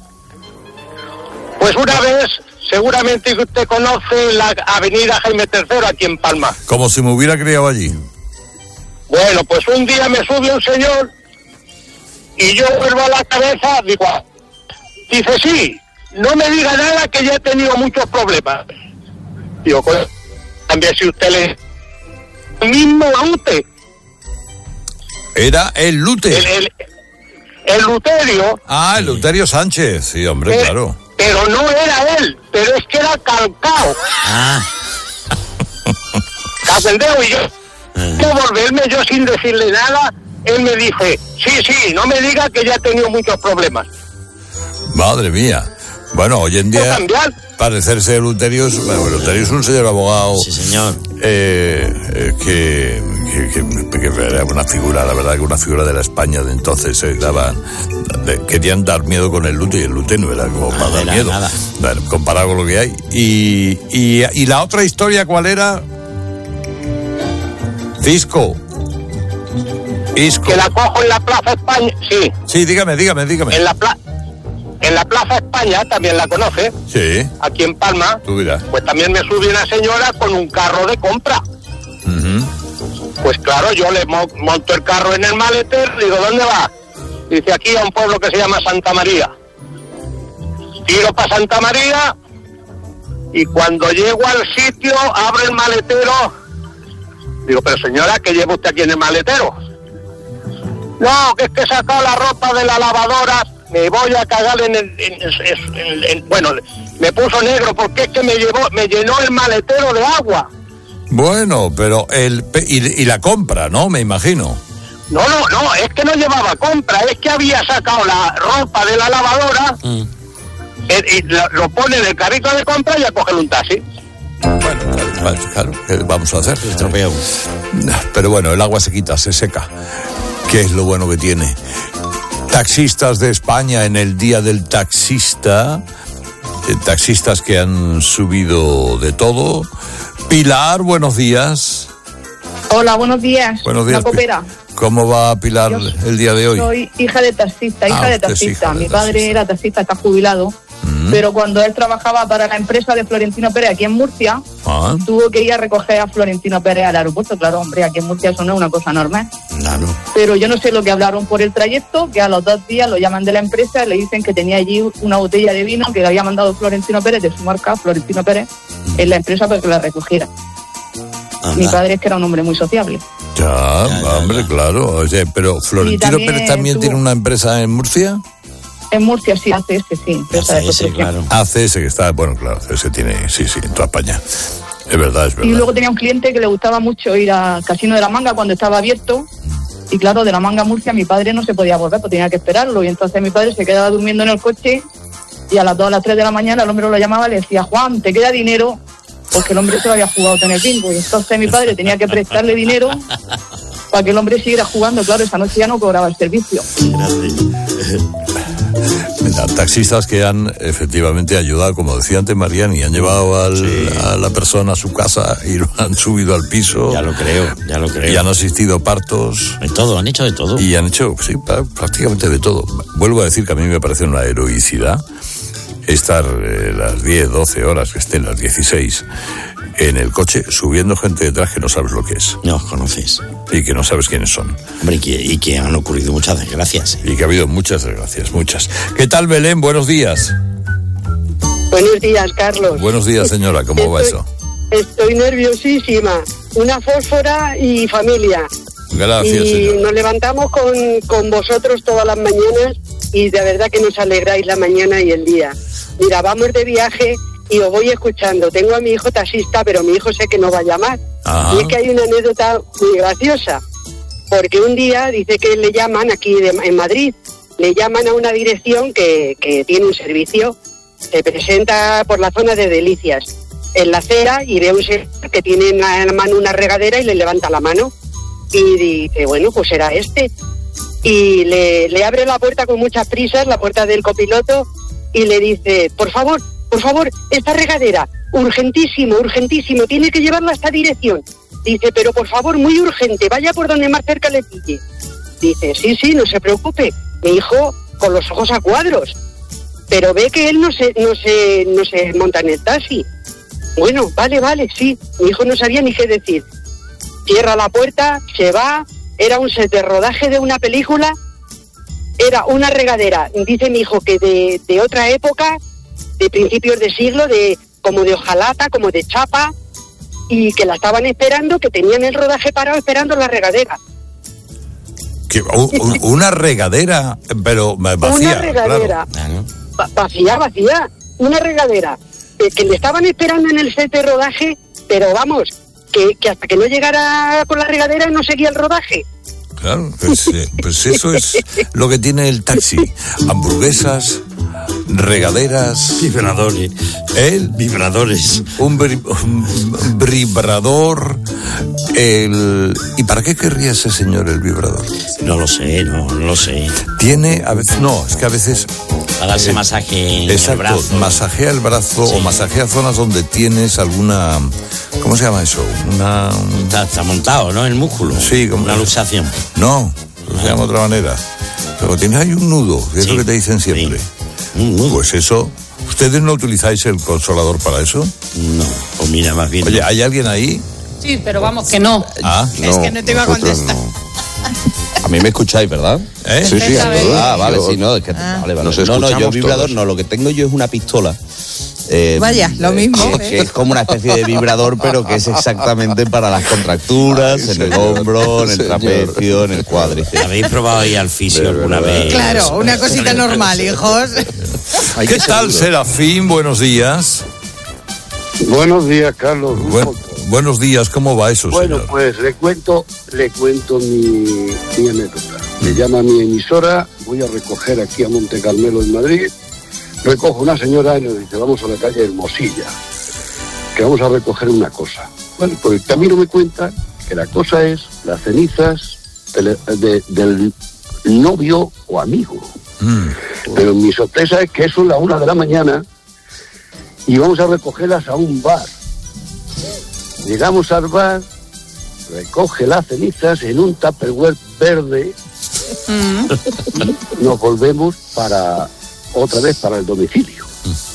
Pues una vez, seguramente que usted conoce la avenida Jaime tercero, aquí en Palma. Como si me hubiera criado allí. Bueno, pues un día me sube un señor y yo vuelvo a la cabeza, digo, dice, sí, no me diga nada que ya he tenido muchos problemas. Digo, pues, también si usted le... El mismo Lute. Era el Lute. El, el, el Luterio. Ah, el Luterio Sánchez, sí, hombre, eh, claro. Pero no era él, pero es que era calcao. Ah. Capendeo y yo... No volverme yo sin decirle nada, él me dice, sí, sí, no me diga que ya he tenido muchos problemas. Madre mía. Bueno, hoy en día parecerse de Luterio es, bueno, Luterio es un señor abogado. Sí, señor. Eh, eh, que, que, que, que era una figura, la verdad que una figura de la España de entonces. Se daban, de, querían dar miedo con el Lute y el Lute no era como para no, dar era miedo. Nada. Bueno, comparado con lo que hay. Y, y, y la otra historia, ¿cuál era? Cisco. Isco. Que la cojo en la Plaza España, sí. Sí, dígame, dígame, dígame. En la, pla en la Plaza España, también la conoce. Sí. Aquí en Palma. Tú dirás. Pues también me sube una señora con un carro de compra. Uh-huh. Pues claro, yo le mo monto el carro en el maletero, digo, ¿dónde va? Dice, aquí a un pueblo que se llama Santa María. Tiro para Santa María y cuando llego al sitio, abro el maletero. Digo, pero señora, ¿qué lleva usted aquí en el maletero? No, que es que he sacado la ropa de la lavadora, me voy a cagar en el... En, en, en, en, bueno, me puso negro porque es que me llevó, me llenó el maletero de agua. Bueno, pero el... Y, y la compra, ¿no? Me imagino. No, no, no, es que no llevaba compra, es que había sacado la ropa de la lavadora mm. y, y lo, lo pone en el carrito de compra y a coger un taxi. Bueno, claro, claro, ¿qué vamos a hacer? Estropeado. Pero bueno, el agua se quita, se seca. ¿Qué es lo bueno que tiene? Taxistas de España en el Día del Taxista. Eh, taxistas que han subido de todo. Pilar, buenos días. Hola, buenos días. Buenos días. La copera. ¿Cómo va Pilar Yo el día de hoy? Soy hija de taxista, hija ah, de taxista. Hija de Mi padre taxista. era taxista, está jubilado. Mm. Pero cuando él trabajaba para la empresa de Florentino Pérez aquí en Murcia, ah. tuvo que ir a recoger a Florentino Pérez al aeropuerto. Claro, hombre, aquí en Murcia eso no es una cosa normal. Claro. Pero yo no sé lo que hablaron por el trayecto, que a los dos días lo llaman de la empresa y le dicen que tenía allí una botella de vino que le había mandado Florentino Pérez, de su marca, Florentino Pérez, mm. en la empresa para que la recogiera. Anda. Mi padre es que era un hombre muy sociable. Ya, ya, ya hombre, ya. claro. Oye, pero Florentino también Pérez también tuvo... tiene una empresa en Murcia. En Murcia sí, A C S, sí. Empresa A C S, de claro. A C S que está, bueno, claro, A C S tiene, sí, sí, en toda España. Es verdad, es verdad. Y luego tenía un cliente que le gustaba mucho ir al Casino de la Manga cuando estaba abierto. Y claro, de la Manga a Murcia mi padre no se podía volver, pues tenía que esperarlo. Y entonces mi padre se quedaba durmiendo en el coche y a las dos, a las tres de la mañana el hombre lo llamaba y le decía, Juan, ¿te queda dinero? Porque el hombre se lo había jugado en el bingo. Y entonces mi padre tenía que prestarle dinero para que el hombre siguiera jugando. Claro, esa noche ya no cobraba el servicio. Taxistas que han efectivamente ayudado, como decía antes Mariano, y han llevado al, sí. a la persona a su casa y lo han subido al piso. Ya lo creo, ya lo creo. Y han asistido partos. De todo, han hecho de todo. Y han hecho, sí, prácticamente de todo. Vuelvo a decir que a mí me parece una heroicidad estar eh, las diez, doce horas, que estén las dieciséis, en el coche subiendo gente detrás que no sabes lo que es. No os conocéis. Y que no sabes quiénes son. Hombre, y que, y que han ocurrido muchas desgracias. ¿eh? Y que ha habido muchas desgracias, muchas. ¿Qué tal, Belén? Buenos días. Buenos días, Carlos. Buenos días, señora. ¿Cómo estoy, va eso? Estoy nerviosísima. Una fósfora y familia. Gracias, y señora. nos levantamos con, con vosotros todas las mañanas y de verdad que nos alegráis la mañana y el día. Mira, vamos de viaje y os voy escuchando. Tengo a mi hijo taxista, pero mi hijo sé que no va a llamar. Ajá. Y es que hay una anécdota muy graciosa, porque un día dice que le llaman aquí de, en Madrid, le llaman a una dirección que, que tiene un servicio, se presenta por la zona de Delicias, en la acera, y ve a un señor que tiene en la mano una regadera y le levanta la mano. y dice, bueno, pues será este. Y le, le abre la puerta con muchas prisas, la puerta del copiloto, y le dice, por favor, por favor, esta regadera, urgentísimo, urgentísimo, tiene que llevarla a esta dirección. Dice, pero por favor, muy urgente, vaya por donde más cerca le pille. Dice, sí, sí, no se preocupe, mi hijo con los ojos a cuadros, pero ve que él no se, no se, no se monta en el taxi. Bueno, vale, vale, sí, mi hijo no sabía ni qué decir. Cierra la puerta, se va, era un set de rodaje de una película, era una regadera, dice mi hijo que de, de otra época, de principios de siglo, de como de hojalata, como de chapa, y que la estaban esperando, que tenían el rodaje parado esperando la regadera. Que, un, una regadera, pero vacía. Una regadera, claro. Va, vacía, vacía, una regadera, eh, que le estaban esperando en el set de rodaje, pero vamos, que, que hasta que no llegara con la regadera no seguía el rodaje. Claro, pues, eh, pues eso es lo que tiene el taxi. Hamburguesas, regaderas, vibradores, el vibradores, un, bri, un vibrador, el ¿y para qué querría ese señor el vibrador? No lo sé, no, no lo sé. Tiene a veces no, es que a veces para darse eh, masaje en exacto, el brazo. Masajea el brazo sí. O masajea zonas donde tienes alguna, ¿cómo se llama eso? Una está, está montado, ¿no? El músculo. Sí, como una luxación. No, no se llama de otra manera. Pero tienes ahí un nudo, que es sí. Lo que te dicen siempre. Sí. Un nudo. Pues eso, ¿ustedes no utilizáis el consolador para eso? No, pues mira, más bien. Oye, no. ¿hay alguien ahí? Sí, pero vamos, que no. Ah, es no, que no te iba a contestar. No. A mí me escucháis, ¿verdad? ¿Eh? Sí, sí. Ah, vale, sí, no, es que ah. vale, vale. Nos no, no, yo vibrador todos. no, lo que tengo yo es una pistola. Eh, Vaya, lo mismo. Que, ¿eh? que es como una especie de vibrador, pero que es exactamente para las contracturas, Ay, en señor. El hombro, en el trapecio, en el cuádriceps. ¿Habéis probado ahí al fisio alguna vez? Claro, una cosita normal, hijos. ¿Qué tal, Serafín? Buenos días. Buenos días, Carlos. Buen, buenos días, ¿cómo va eso, Bueno, señor? pues le cuento, le cuento mi, mi anécdota. Me llama mi emisora, voy a recoger aquí a Monte Carmelo en Madrid. Recojo una señora y nos dice, vamos a la calle Hermosilla, que vamos a recoger una cosa. Bueno, pues el camino me cuenta que la cosa es las cenizas de, de, del novio o amigo. Mm. Pero mi sorpresa es que eso es la una de la mañana y vamos a recogerlas a un bar. Llegamos al bar, recoge las cenizas en un tupperware verde mm. y nos volvemos para... otra vez para el domicilio.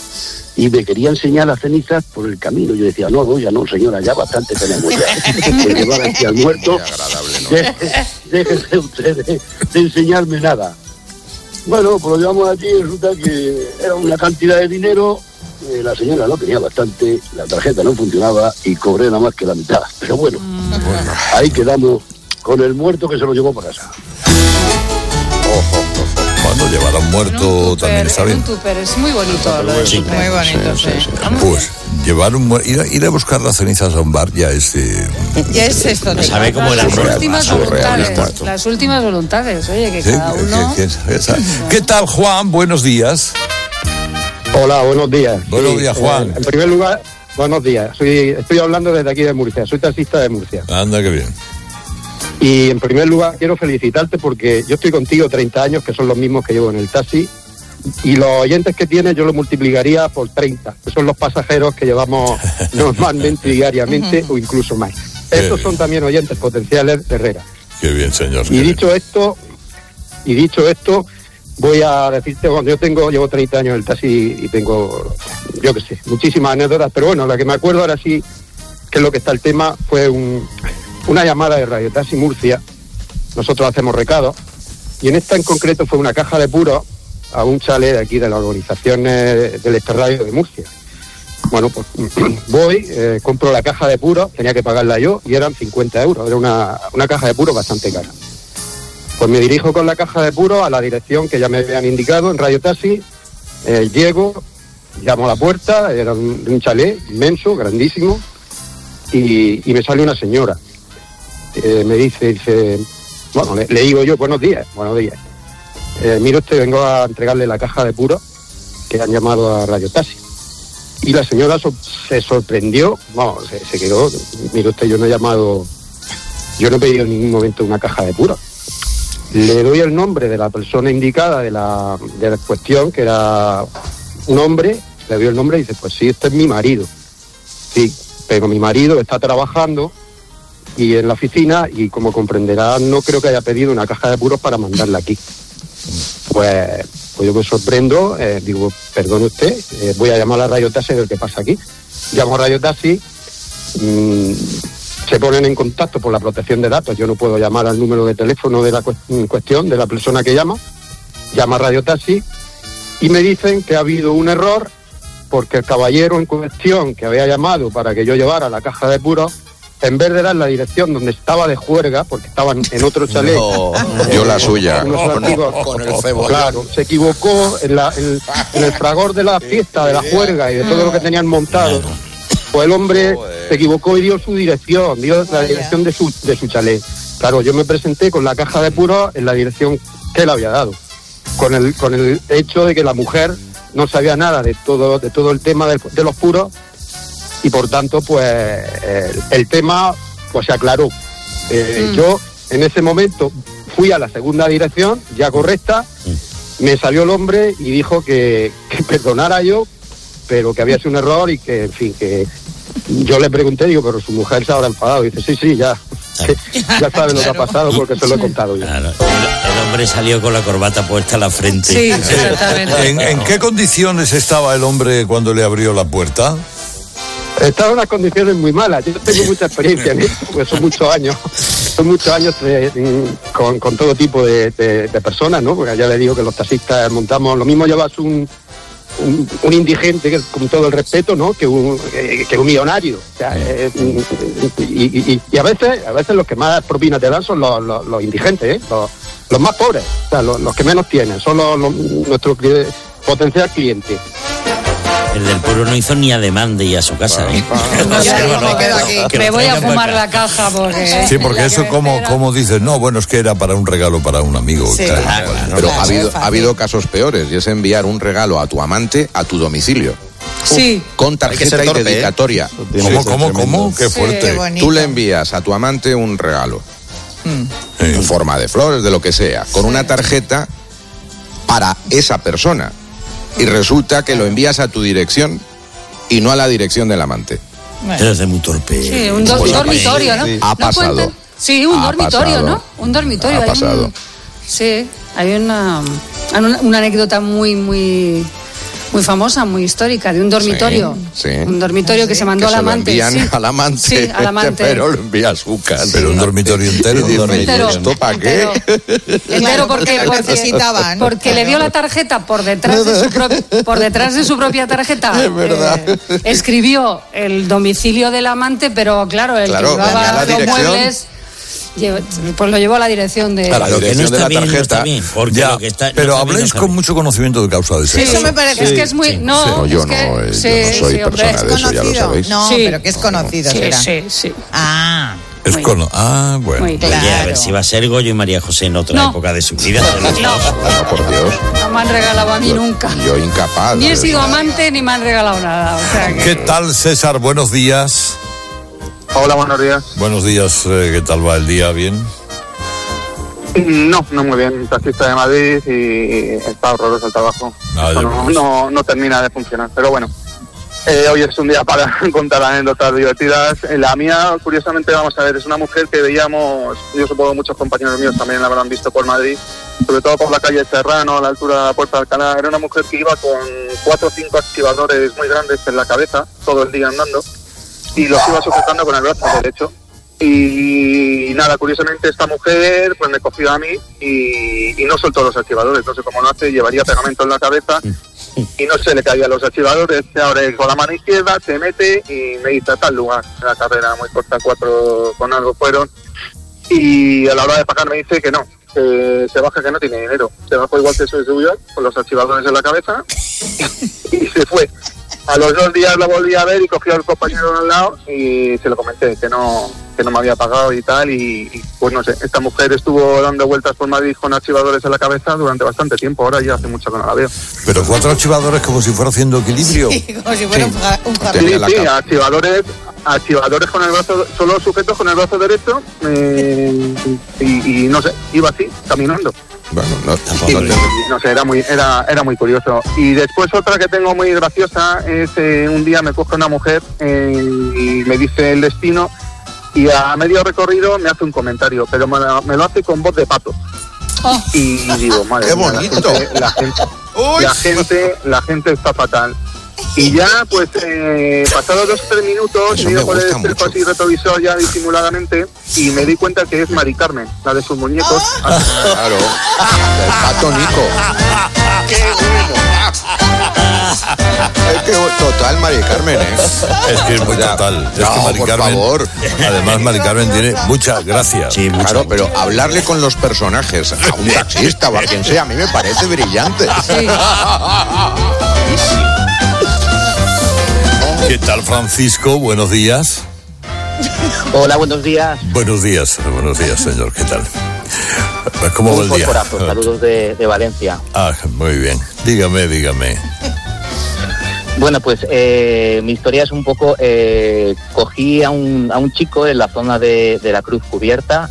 Y me quería enseñar las cenizas por el camino. Yo decía, no, no, ya no, señora, ya bastante tenemos ya. Por llevar aquí al muerto. ¿No? Déjese usted de, de enseñarme nada. Bueno, pues lo llevamos aquí y resulta que era una cantidad de dinero. Eh, la señora no tenía bastante, la tarjeta no funcionaba y cobré nada más que la mitad. Pero bueno, bueno, ahí quedamos con el muerto que se lo llevó para casa. Ojo. Cuando llevar a un muerto tupper, también está bien. Un tupper, es muy bonito lo de sí. Muy bonito, sí. sí, sí. Pues llevar un muerto, ir, ir a buscar las cenizas a un bar ya es... Eh, ya es esto. No sabe cómo las era últimas voluntades. Las últimas voluntades, oye, que sí, cada uno... Que, que, que, ¿Qué tal, Juan? Buenos días. Hola, buenos días. Buenos sí, días, Juan. Eh, en primer lugar, buenos días. Soy, estoy hablando desde aquí de Murcia, soy taxista de Murcia. Anda, qué bien. Y en primer lugar quiero felicitarte porque yo estoy contigo treinta años, que son los mismos que llevo en el taxi, y los oyentes que tienes yo lo multiplicaría por treinta, que son los pasajeros que llevamos normalmente, diariamente o incluso más. Qué Estos bien. Son también oyentes potenciales de Herrera. Qué bien, señor. Y dicho esto, y dicho esto, voy a decirte, cuando yo tengo, llevo treinta años en el taxi y tengo, yo qué sé, muchísimas anécdotas, pero bueno, la que me acuerdo ahora sí, que es lo que está el tema, fue un... una llamada de Radio Taxi Murcia. Nosotros hacemos recados y en esta en concreto fue una caja de puros a un chalet de aquí de la organización eh, del Esterradio de Murcia. Bueno, pues voy, eh, compro la caja de puros, tenía que pagarla yo y eran cincuenta euros, era una, una caja de puros bastante cara. Pues me dirijo con la caja de puros a la dirección que ya me habían indicado en Radio Taxi, eh, llego, llamo a la puerta, era un, un chalet inmenso, grandísimo, y, y me sale una señora. Eh, me dice, dice, bueno, le, le digo yo, buenos días, buenos días. Eh, mire usted, vengo a entregarle la caja de puros que han llamado a Radio Taxi. Y la señora so, se sorprendió, bueno, se, se quedó, mire usted, yo no he llamado yo no he pedido en ningún momento una caja de puros. Le doy el nombre de la persona indicada de la, de la cuestión, que era un hombre, le doy el nombre y dice, pues sí, este es mi marido. Sí, pero mi marido está trabajando y en la oficina, y como comprenderá, no creo que haya pedido una caja de puros para mandarla aquí. Pues, pues yo me sorprendo, eh, digo, perdone usted, eh, voy a llamar a Radio Taxi de ver qué pasa aquí. Llamo a Radio Taxi, mmm, se ponen en contacto por la protección de datos, yo no puedo llamar al número de teléfono de la cuestión, de la persona que llama, llama a Radio Taxi y me dicen que ha habido un error porque el caballero en cuestión que había llamado para que yo llevara la caja de puros, en vez de dar la dirección donde estaba de juerga, porque estaban en otro chalet, no, dio la suya con, amigos, con el cebollón. Claro, se equivocó en, la, en, en el fragor de la fiesta, de la juerga y de todo lo que tenían montado. Pues el hombre se equivocó y dio su dirección, dio la dirección de su, de su chalet. Claro, yo me presenté con la caja de puros en la dirección que él había dado, con el, con el hecho de que la mujer no sabía nada de todo, de todo el tema de, de los puros, y por tanto pues el, el tema pues se aclaró. Eh, mm. Yo en ese momento fui a la segunda dirección ya correcta, me salió el hombre y dijo que, que perdonara yo, pero que había sido un error y que, en fin, que yo le pregunté, digo, pero su mujer se habrá enfadado. Y dice, sí, sí, ya, ya sabe lo que ha pasado porque se lo he contado yo. Claro. El, el hombre salió con la corbata puesta a la frente. Sí, exactamente. ¿En, ¿En qué condiciones estaba el hombre cuando le abrió la puerta? Estaba en unas condiciones muy malas. Yo tengo mucha experiencia en esto, porque son muchos años, son muchos años de, con, con todo tipo de, de, de personas, ¿no? Porque ya le digo que los taxistas montamos, lo mismo llevas un Un, un indigente, que con todo el respeto, ¿no? que un, eh, que un millonario. O sea, eh, y, y, y a veces a veces los que más propina te dan son los, los, los indigentes, ¿eh? los, los más pobres, o sea, los, los que menos tienen, son los, los, nuestro potencial cliente. El del pueblo no hizo ni ademán de ir a su casa. ¿eh? No, ya dijo, me quedo aquí. Me voy a fumar la caja porque... Sí, porque eso como, como dices, no, bueno, es que era para un regalo para un amigo. Sí. Claro, Claro, bueno, pero no, ha habido, ha habido casos peores, y es enviar un regalo a tu amante a tu domicilio. Sí. Con tarjeta y dedicatoria. ¿eh? ¿Cómo, cómo, cómo? Qué fuerte. Sí, qué Tú le envías a tu amante un regalo, mm. en forma de flores, de lo que sea, con sí. una tarjeta para esa persona. Y resulta que lo envías a tu dirección y no a la dirección del amante. Bueno. Pero es de muy torpe. Sí, un, do- pues dormitorio, ¿no? Sí. Ha pasado. ¿No sí, un ha dormitorio, pasado. ¿no? Un dormitorio. Ha hay pasado. Un, sí, hay una, una, una anécdota muy, muy, muy famosa, muy histórica, de un dormitorio. Sí, sí. Un dormitorio sí. que se mandó que al amante. Se lo envían sí. al amante. Sí, al amante. Pero lo envía a su casa. Sí. Pero un dormitorio entero. Un dormitorio. Entero. ¿Esto para qué? Entero porque, porque necesitaban. Porque le dio la tarjeta por detrás de su, pro, por detrás de su propia tarjeta. Es verdad. Eh, escribió el domicilio del amante, pero claro, el claro, que llevaba los muebles... Pues lo llevó a la dirección de, a la dirección no de la bien, tarjeta. No bien, ya, lo que está, pero no habléis bien, con mucho conocimiento de causa de sí, sexo. eso me parece. Sí, es que es muy. Sí. No, sí, no, yo, es que, no eh, sí, yo no soy sí, persona de eso, ya lo sabéis. No, sí. pero que es conocido, sí, será. Sí, sí. Ah. Es con... Ah, bueno. Muy claro. Oye, a ver si va a ser Goyo y María José en otra no. época de su vida. No. No, por Dios. No me han regalado a mí yo, nunca. Yo incapaz. Ni he sido amante ni me han regalado nada. O sea que... ¿Qué tal, César? Buenos días. Hola, buenos días. Buenos días. Eh, ¿Qué tal va el día? ¿Bien? No, no muy bien. Taxista de Madrid y está horroroso el trabajo. Ah, no, no, no termina de funcionar, pero bueno. Eh, hoy es un día para contar anécdotas divertidas. La mía, curiosamente, vamos a ver, es una mujer que veíamos, yo supongo muchos compañeros míos también la habrán visto por Madrid, sobre todo por la calle Serrano, a la altura de la Puerta de Alcalá. Era una mujer que iba con cuatro o cinco activadores muy grandes en la cabeza, todo el día andando, y los iba sujetando con el brazo derecho. Y nada, curiosamente esta mujer pues me cogió a mí y, y no soltó los activadores, no sé cómo lo hace, llevaría pegamento en la cabeza y no se le caían los activadores, se abre con la mano izquierda, se mete y me dice a tal lugar, la carrera muy corta, cuatro con algo fueron, y a la hora de pagar me dice que no, que se baja, que no tiene dinero, se bajó igual que se subió con los activadores en la cabeza y se fue. A los dos días la volví a ver y cogió al compañero de al lado y se lo comenté, que no que no me había pagado y tal, y, y pues no sé, esta mujer estuvo dando vueltas por Madrid con archivadores en la cabeza durante bastante tiempo, ahora ya hace mucho que no la veo. Pero cuatro archivadores como si fuera haciendo equilibrio. Sí, como si fuera sí. un, ja- un Sí, sí, archivadores, archivadores con el brazo, solo sujetos con el brazo derecho, eh, y, y no sé, iba así, caminando. Bueno, no, y, y, no sé, era muy, era, era muy curioso. Y después otra que tengo muy graciosa es eh, un día me coge una mujer eh, y me dice el destino, y a medio recorrido me hace un comentario, pero me, me lo hace con voz de pato. Oh. Y digo, madre ¡qué mía, bonito! La gente, la gente, la gente, la gente está fatal. Y ya, pues, eh, pasados dos o tres minutos, miro por el espejo así retrovisor ya disimuladamente y me di cuenta que es Mari Carmen, la de sus muñecos. Ah, claro, el pato Nico. ¡Qué bueno! Es que total, Mari Carmen, ¿eh? Es que es muy total. Es no, que Mari por Carmen, favor. Además, Mari Carmen tiene mucha gracia. Sí, claro, mucha, pero hablarle con los personajes, a un taxista o a quien sea, a mí me parece brillante. Sí. ¿Qué tal, Francisco? Buenos días. Hola, buenos días. Buenos días, buenos días, señor. ¿Qué tal? ¿Cómo va el día? Corazón, saludos de, de Valencia. Ah, muy bien. Dígame, dígame. Bueno, pues eh, mi historia es un poco... Eh, cogí a un, a un chico en la zona de, de la Cruz Cubierta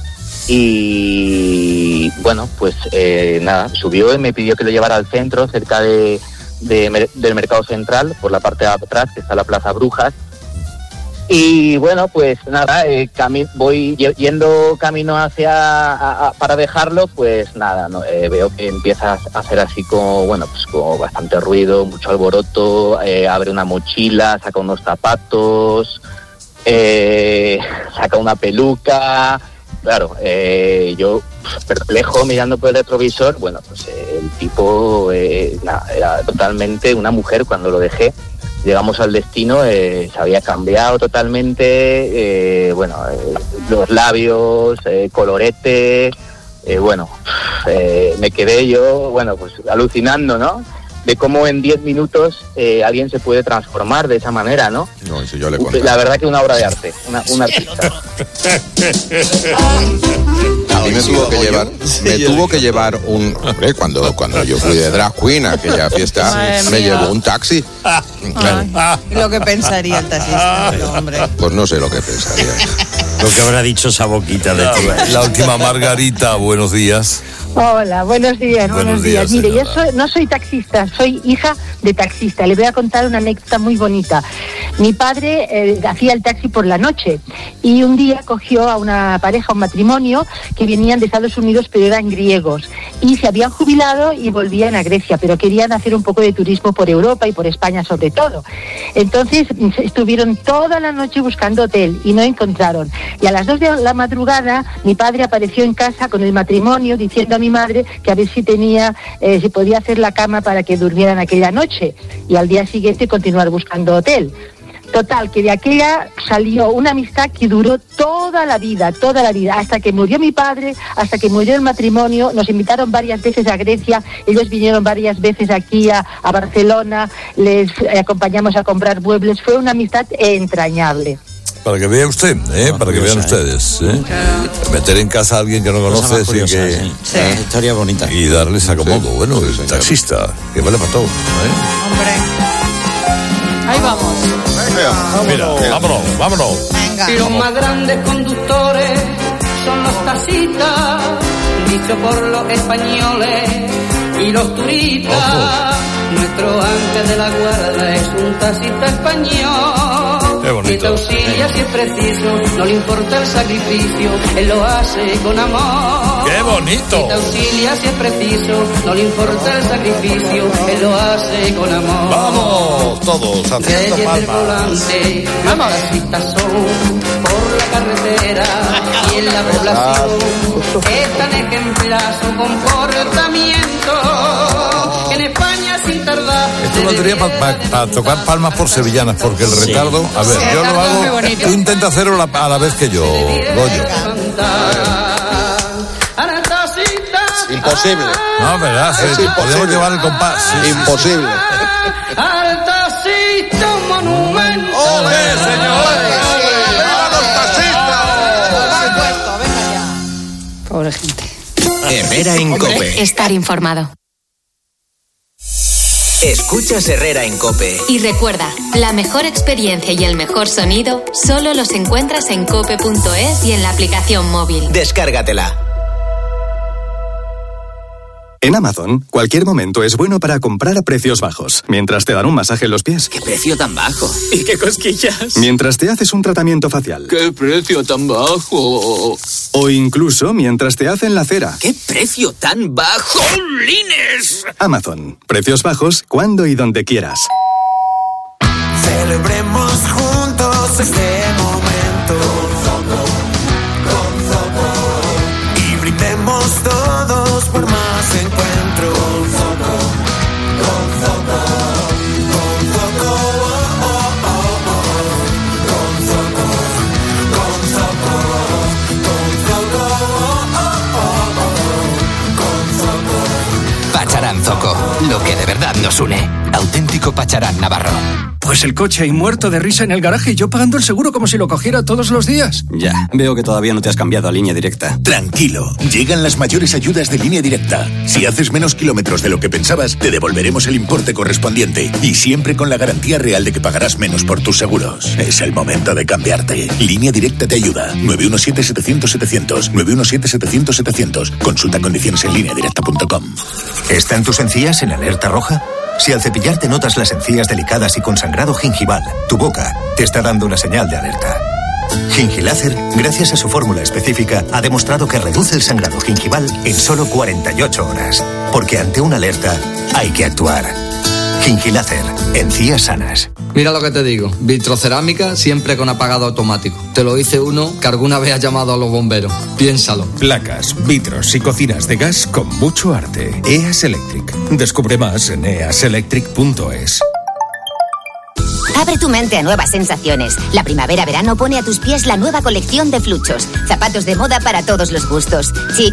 y, bueno, pues eh, nada, subió y me pidió que lo llevara al centro, cerca de... De, del Mercado Central, por la parte de atrás, que está la Plaza Brujas. Y bueno, pues nada, eh, cami- voy yendo camino hacia a, a, para dejarlo, pues nada, no, eh, veo que empieza a hacer así como, bueno, pues como bastante ruido, mucho alboroto, eh, abre una mochila, saca unos zapatos, eh, saca una peluca. Claro, eh, yo perplejo mirando por el retrovisor, bueno, pues eh, el tipo eh, nada, era totalmente una mujer cuando lo dejé. Llegamos al destino, eh, se había cambiado totalmente, eh, bueno, eh, los labios, eh, colorete, eh, bueno, eh, me quedé yo, bueno, pues alucinando, ¿no? De cómo en diez minutos eh, alguien se puede transformar de esa manera, ¿no? No, eso yo le conté. La verdad que una obra de arte, una, un artista. A mí me tuvo que llevar, me tuvo que llevar un, hombre, cuando, cuando yo fui de drag queen a aquella fiesta, Madre me mía. llevó un taxi. Claro. ¿Y lo que pensaría el taxista? No, hombre. Pues no sé lo que pensaría. Lo que habrá dicho esa boquita de ti. La última Margarita, buenos días. Hola, buenos días, buenos, Buenos días. días, Mire, yo soy- no soy taxista, soy hija de taxista. Le voy a contar una anécdota muy bonita. Mi padre eh, hacía el taxi por la noche y un día cogió a una pareja, un matrimonio, que venían de Estados Unidos pero eran griegos y se habían jubilado y volvían a Grecia, pero querían hacer un poco de turismo por Europa y por España sobre todo. Entonces estuvieron toda la noche buscando hotel y no encontraron. Y a las dos de la madrugada mi padre apareció en casa con el matrimonio diciendo a mi madre que a ver si tenía, eh, si podía hacer la cama para que durmieran aquella noche y al día siguiente continuar buscando hotel. Total, que de aquella salió una amistad que duró toda la vida, toda la vida, hasta que murió mi padre, hasta que murió el matrimonio. Nos invitaron varias veces a Grecia, ellos vinieron varias veces aquí a, a Barcelona, les eh, acompañamos a comprar muebles, fue una amistad entrañable. Para que vea usted, ¿eh? No, para que curiosa, vean ustedes. ¿eh? Meter en casa a alguien que no Cosa conoce más curiosa, que, sí. Sí. Una historia bonita. Y darles acomodo. Bueno, el taxista, que vale para todo. ¿eh? Hombre. Ahí vamos. Mira, vámonos, vámonos. Venga. Los más grandes conductores son los taxistas, dicho por los españoles y los turistas. Nuestro ángel de la guarda es un taxista español. Qué bonito. Que te auxilia si es preciso, no le importa el sacrificio, él lo hace con amor. ¡Qué bonito! Que te auxilia si es preciso, no le importa el sacrificio, él lo hace con amor. Vamos, todos haciendo Reyes del palmas. volante, los taxistas son por la carretera y en la población es tan ejemplar su comportamiento que en España sin tardar. Esto lo diría para tocar palmas por sevillanas, porque el Sí. retardo, a ver, Sí, yo el lo retardo es muy hago, bonito. tú intenta hacerlo la- a la vez que yo, Goyo. Imposible. No, verdad, sí, Es imposible. podemos llevar el compás. Sí, sí, sí. Imposible. Al taxista un monumento. ¡Ole, señores! Pobre gente. Estar informado. Escuchas Herrera en COPE. Y recuerda, la mejor experiencia y el mejor sonido solo los encuentras en cope punto es y en la aplicación móvil. Descárgatela. En Amazon, cualquier momento es bueno para comprar a precios bajos, mientras te dan un masaje en los pies. ¿Qué precio tan bajo? ¿Y qué cosquillas? Mientras te haces un tratamiento facial. ¿Qué precio tan bajo? O incluso mientras te hacen la cera. ¿Qué precio tan bajo? ¡Lines! Amazon, precios bajos cuando y donde quieras. Celebremos juntos este momento. Con Zoco. Y brindemos todos por más encuentro. Con Zoco. Con Zoco. Con Zoco. Oh, oh, oh, oh. Con Zoco. Con Zoco. Con Zoco. Oh, oh, oh, oh. Con Zoco. Pacharán Zoco, lo que de verdad nos une. Auténtico Pacharán Navarro. Pues el coche ahí muerto de risa en el garaje y yo pagando el seguro como si lo cogiera todos los días. Ya, veo que todavía no te has cambiado a Línea Directa. Tranquilo, llegan las mayores ayudas de Línea Directa. Si haces menos kilómetros de lo que pensabas, te devolveremos el importe correspondiente. Y siempre con la garantía real de que pagarás menos por tus seguros. Es el momento de cambiarte. Línea Directa te ayuda. nueve uno siete, setecientos, setecientos. nueve uno siete, setecientos, setecientos. Consulta condiciones en línea directa punto com. ¿Están tus encías en alerta roja? Si al cepillarte notas las encías delicadas y con sangrado gingival, tu boca te está dando una señal de alerta. Gingilácer, gracias a su fórmula específica, ha demostrado que reduce el sangrado gingival en solo cuarenta y ocho horas. Porque ante una alerta hay que actuar. Gingilácer, encías sanas. Mira lo que te digo, vitrocerámica siempre con apagado automático. Te lo dice uno que alguna vez ha llamado a los bomberos. Piénsalo. Placas, vitros y cocinas de gas con mucho arte. E A S Electric. Descubre más en e a s electric punto es. Abre tu mente a nuevas sensaciones. La primavera-verano pone a tus pies la nueva colección de Fluchos. Zapatos de moda para todos los gustos. Chic,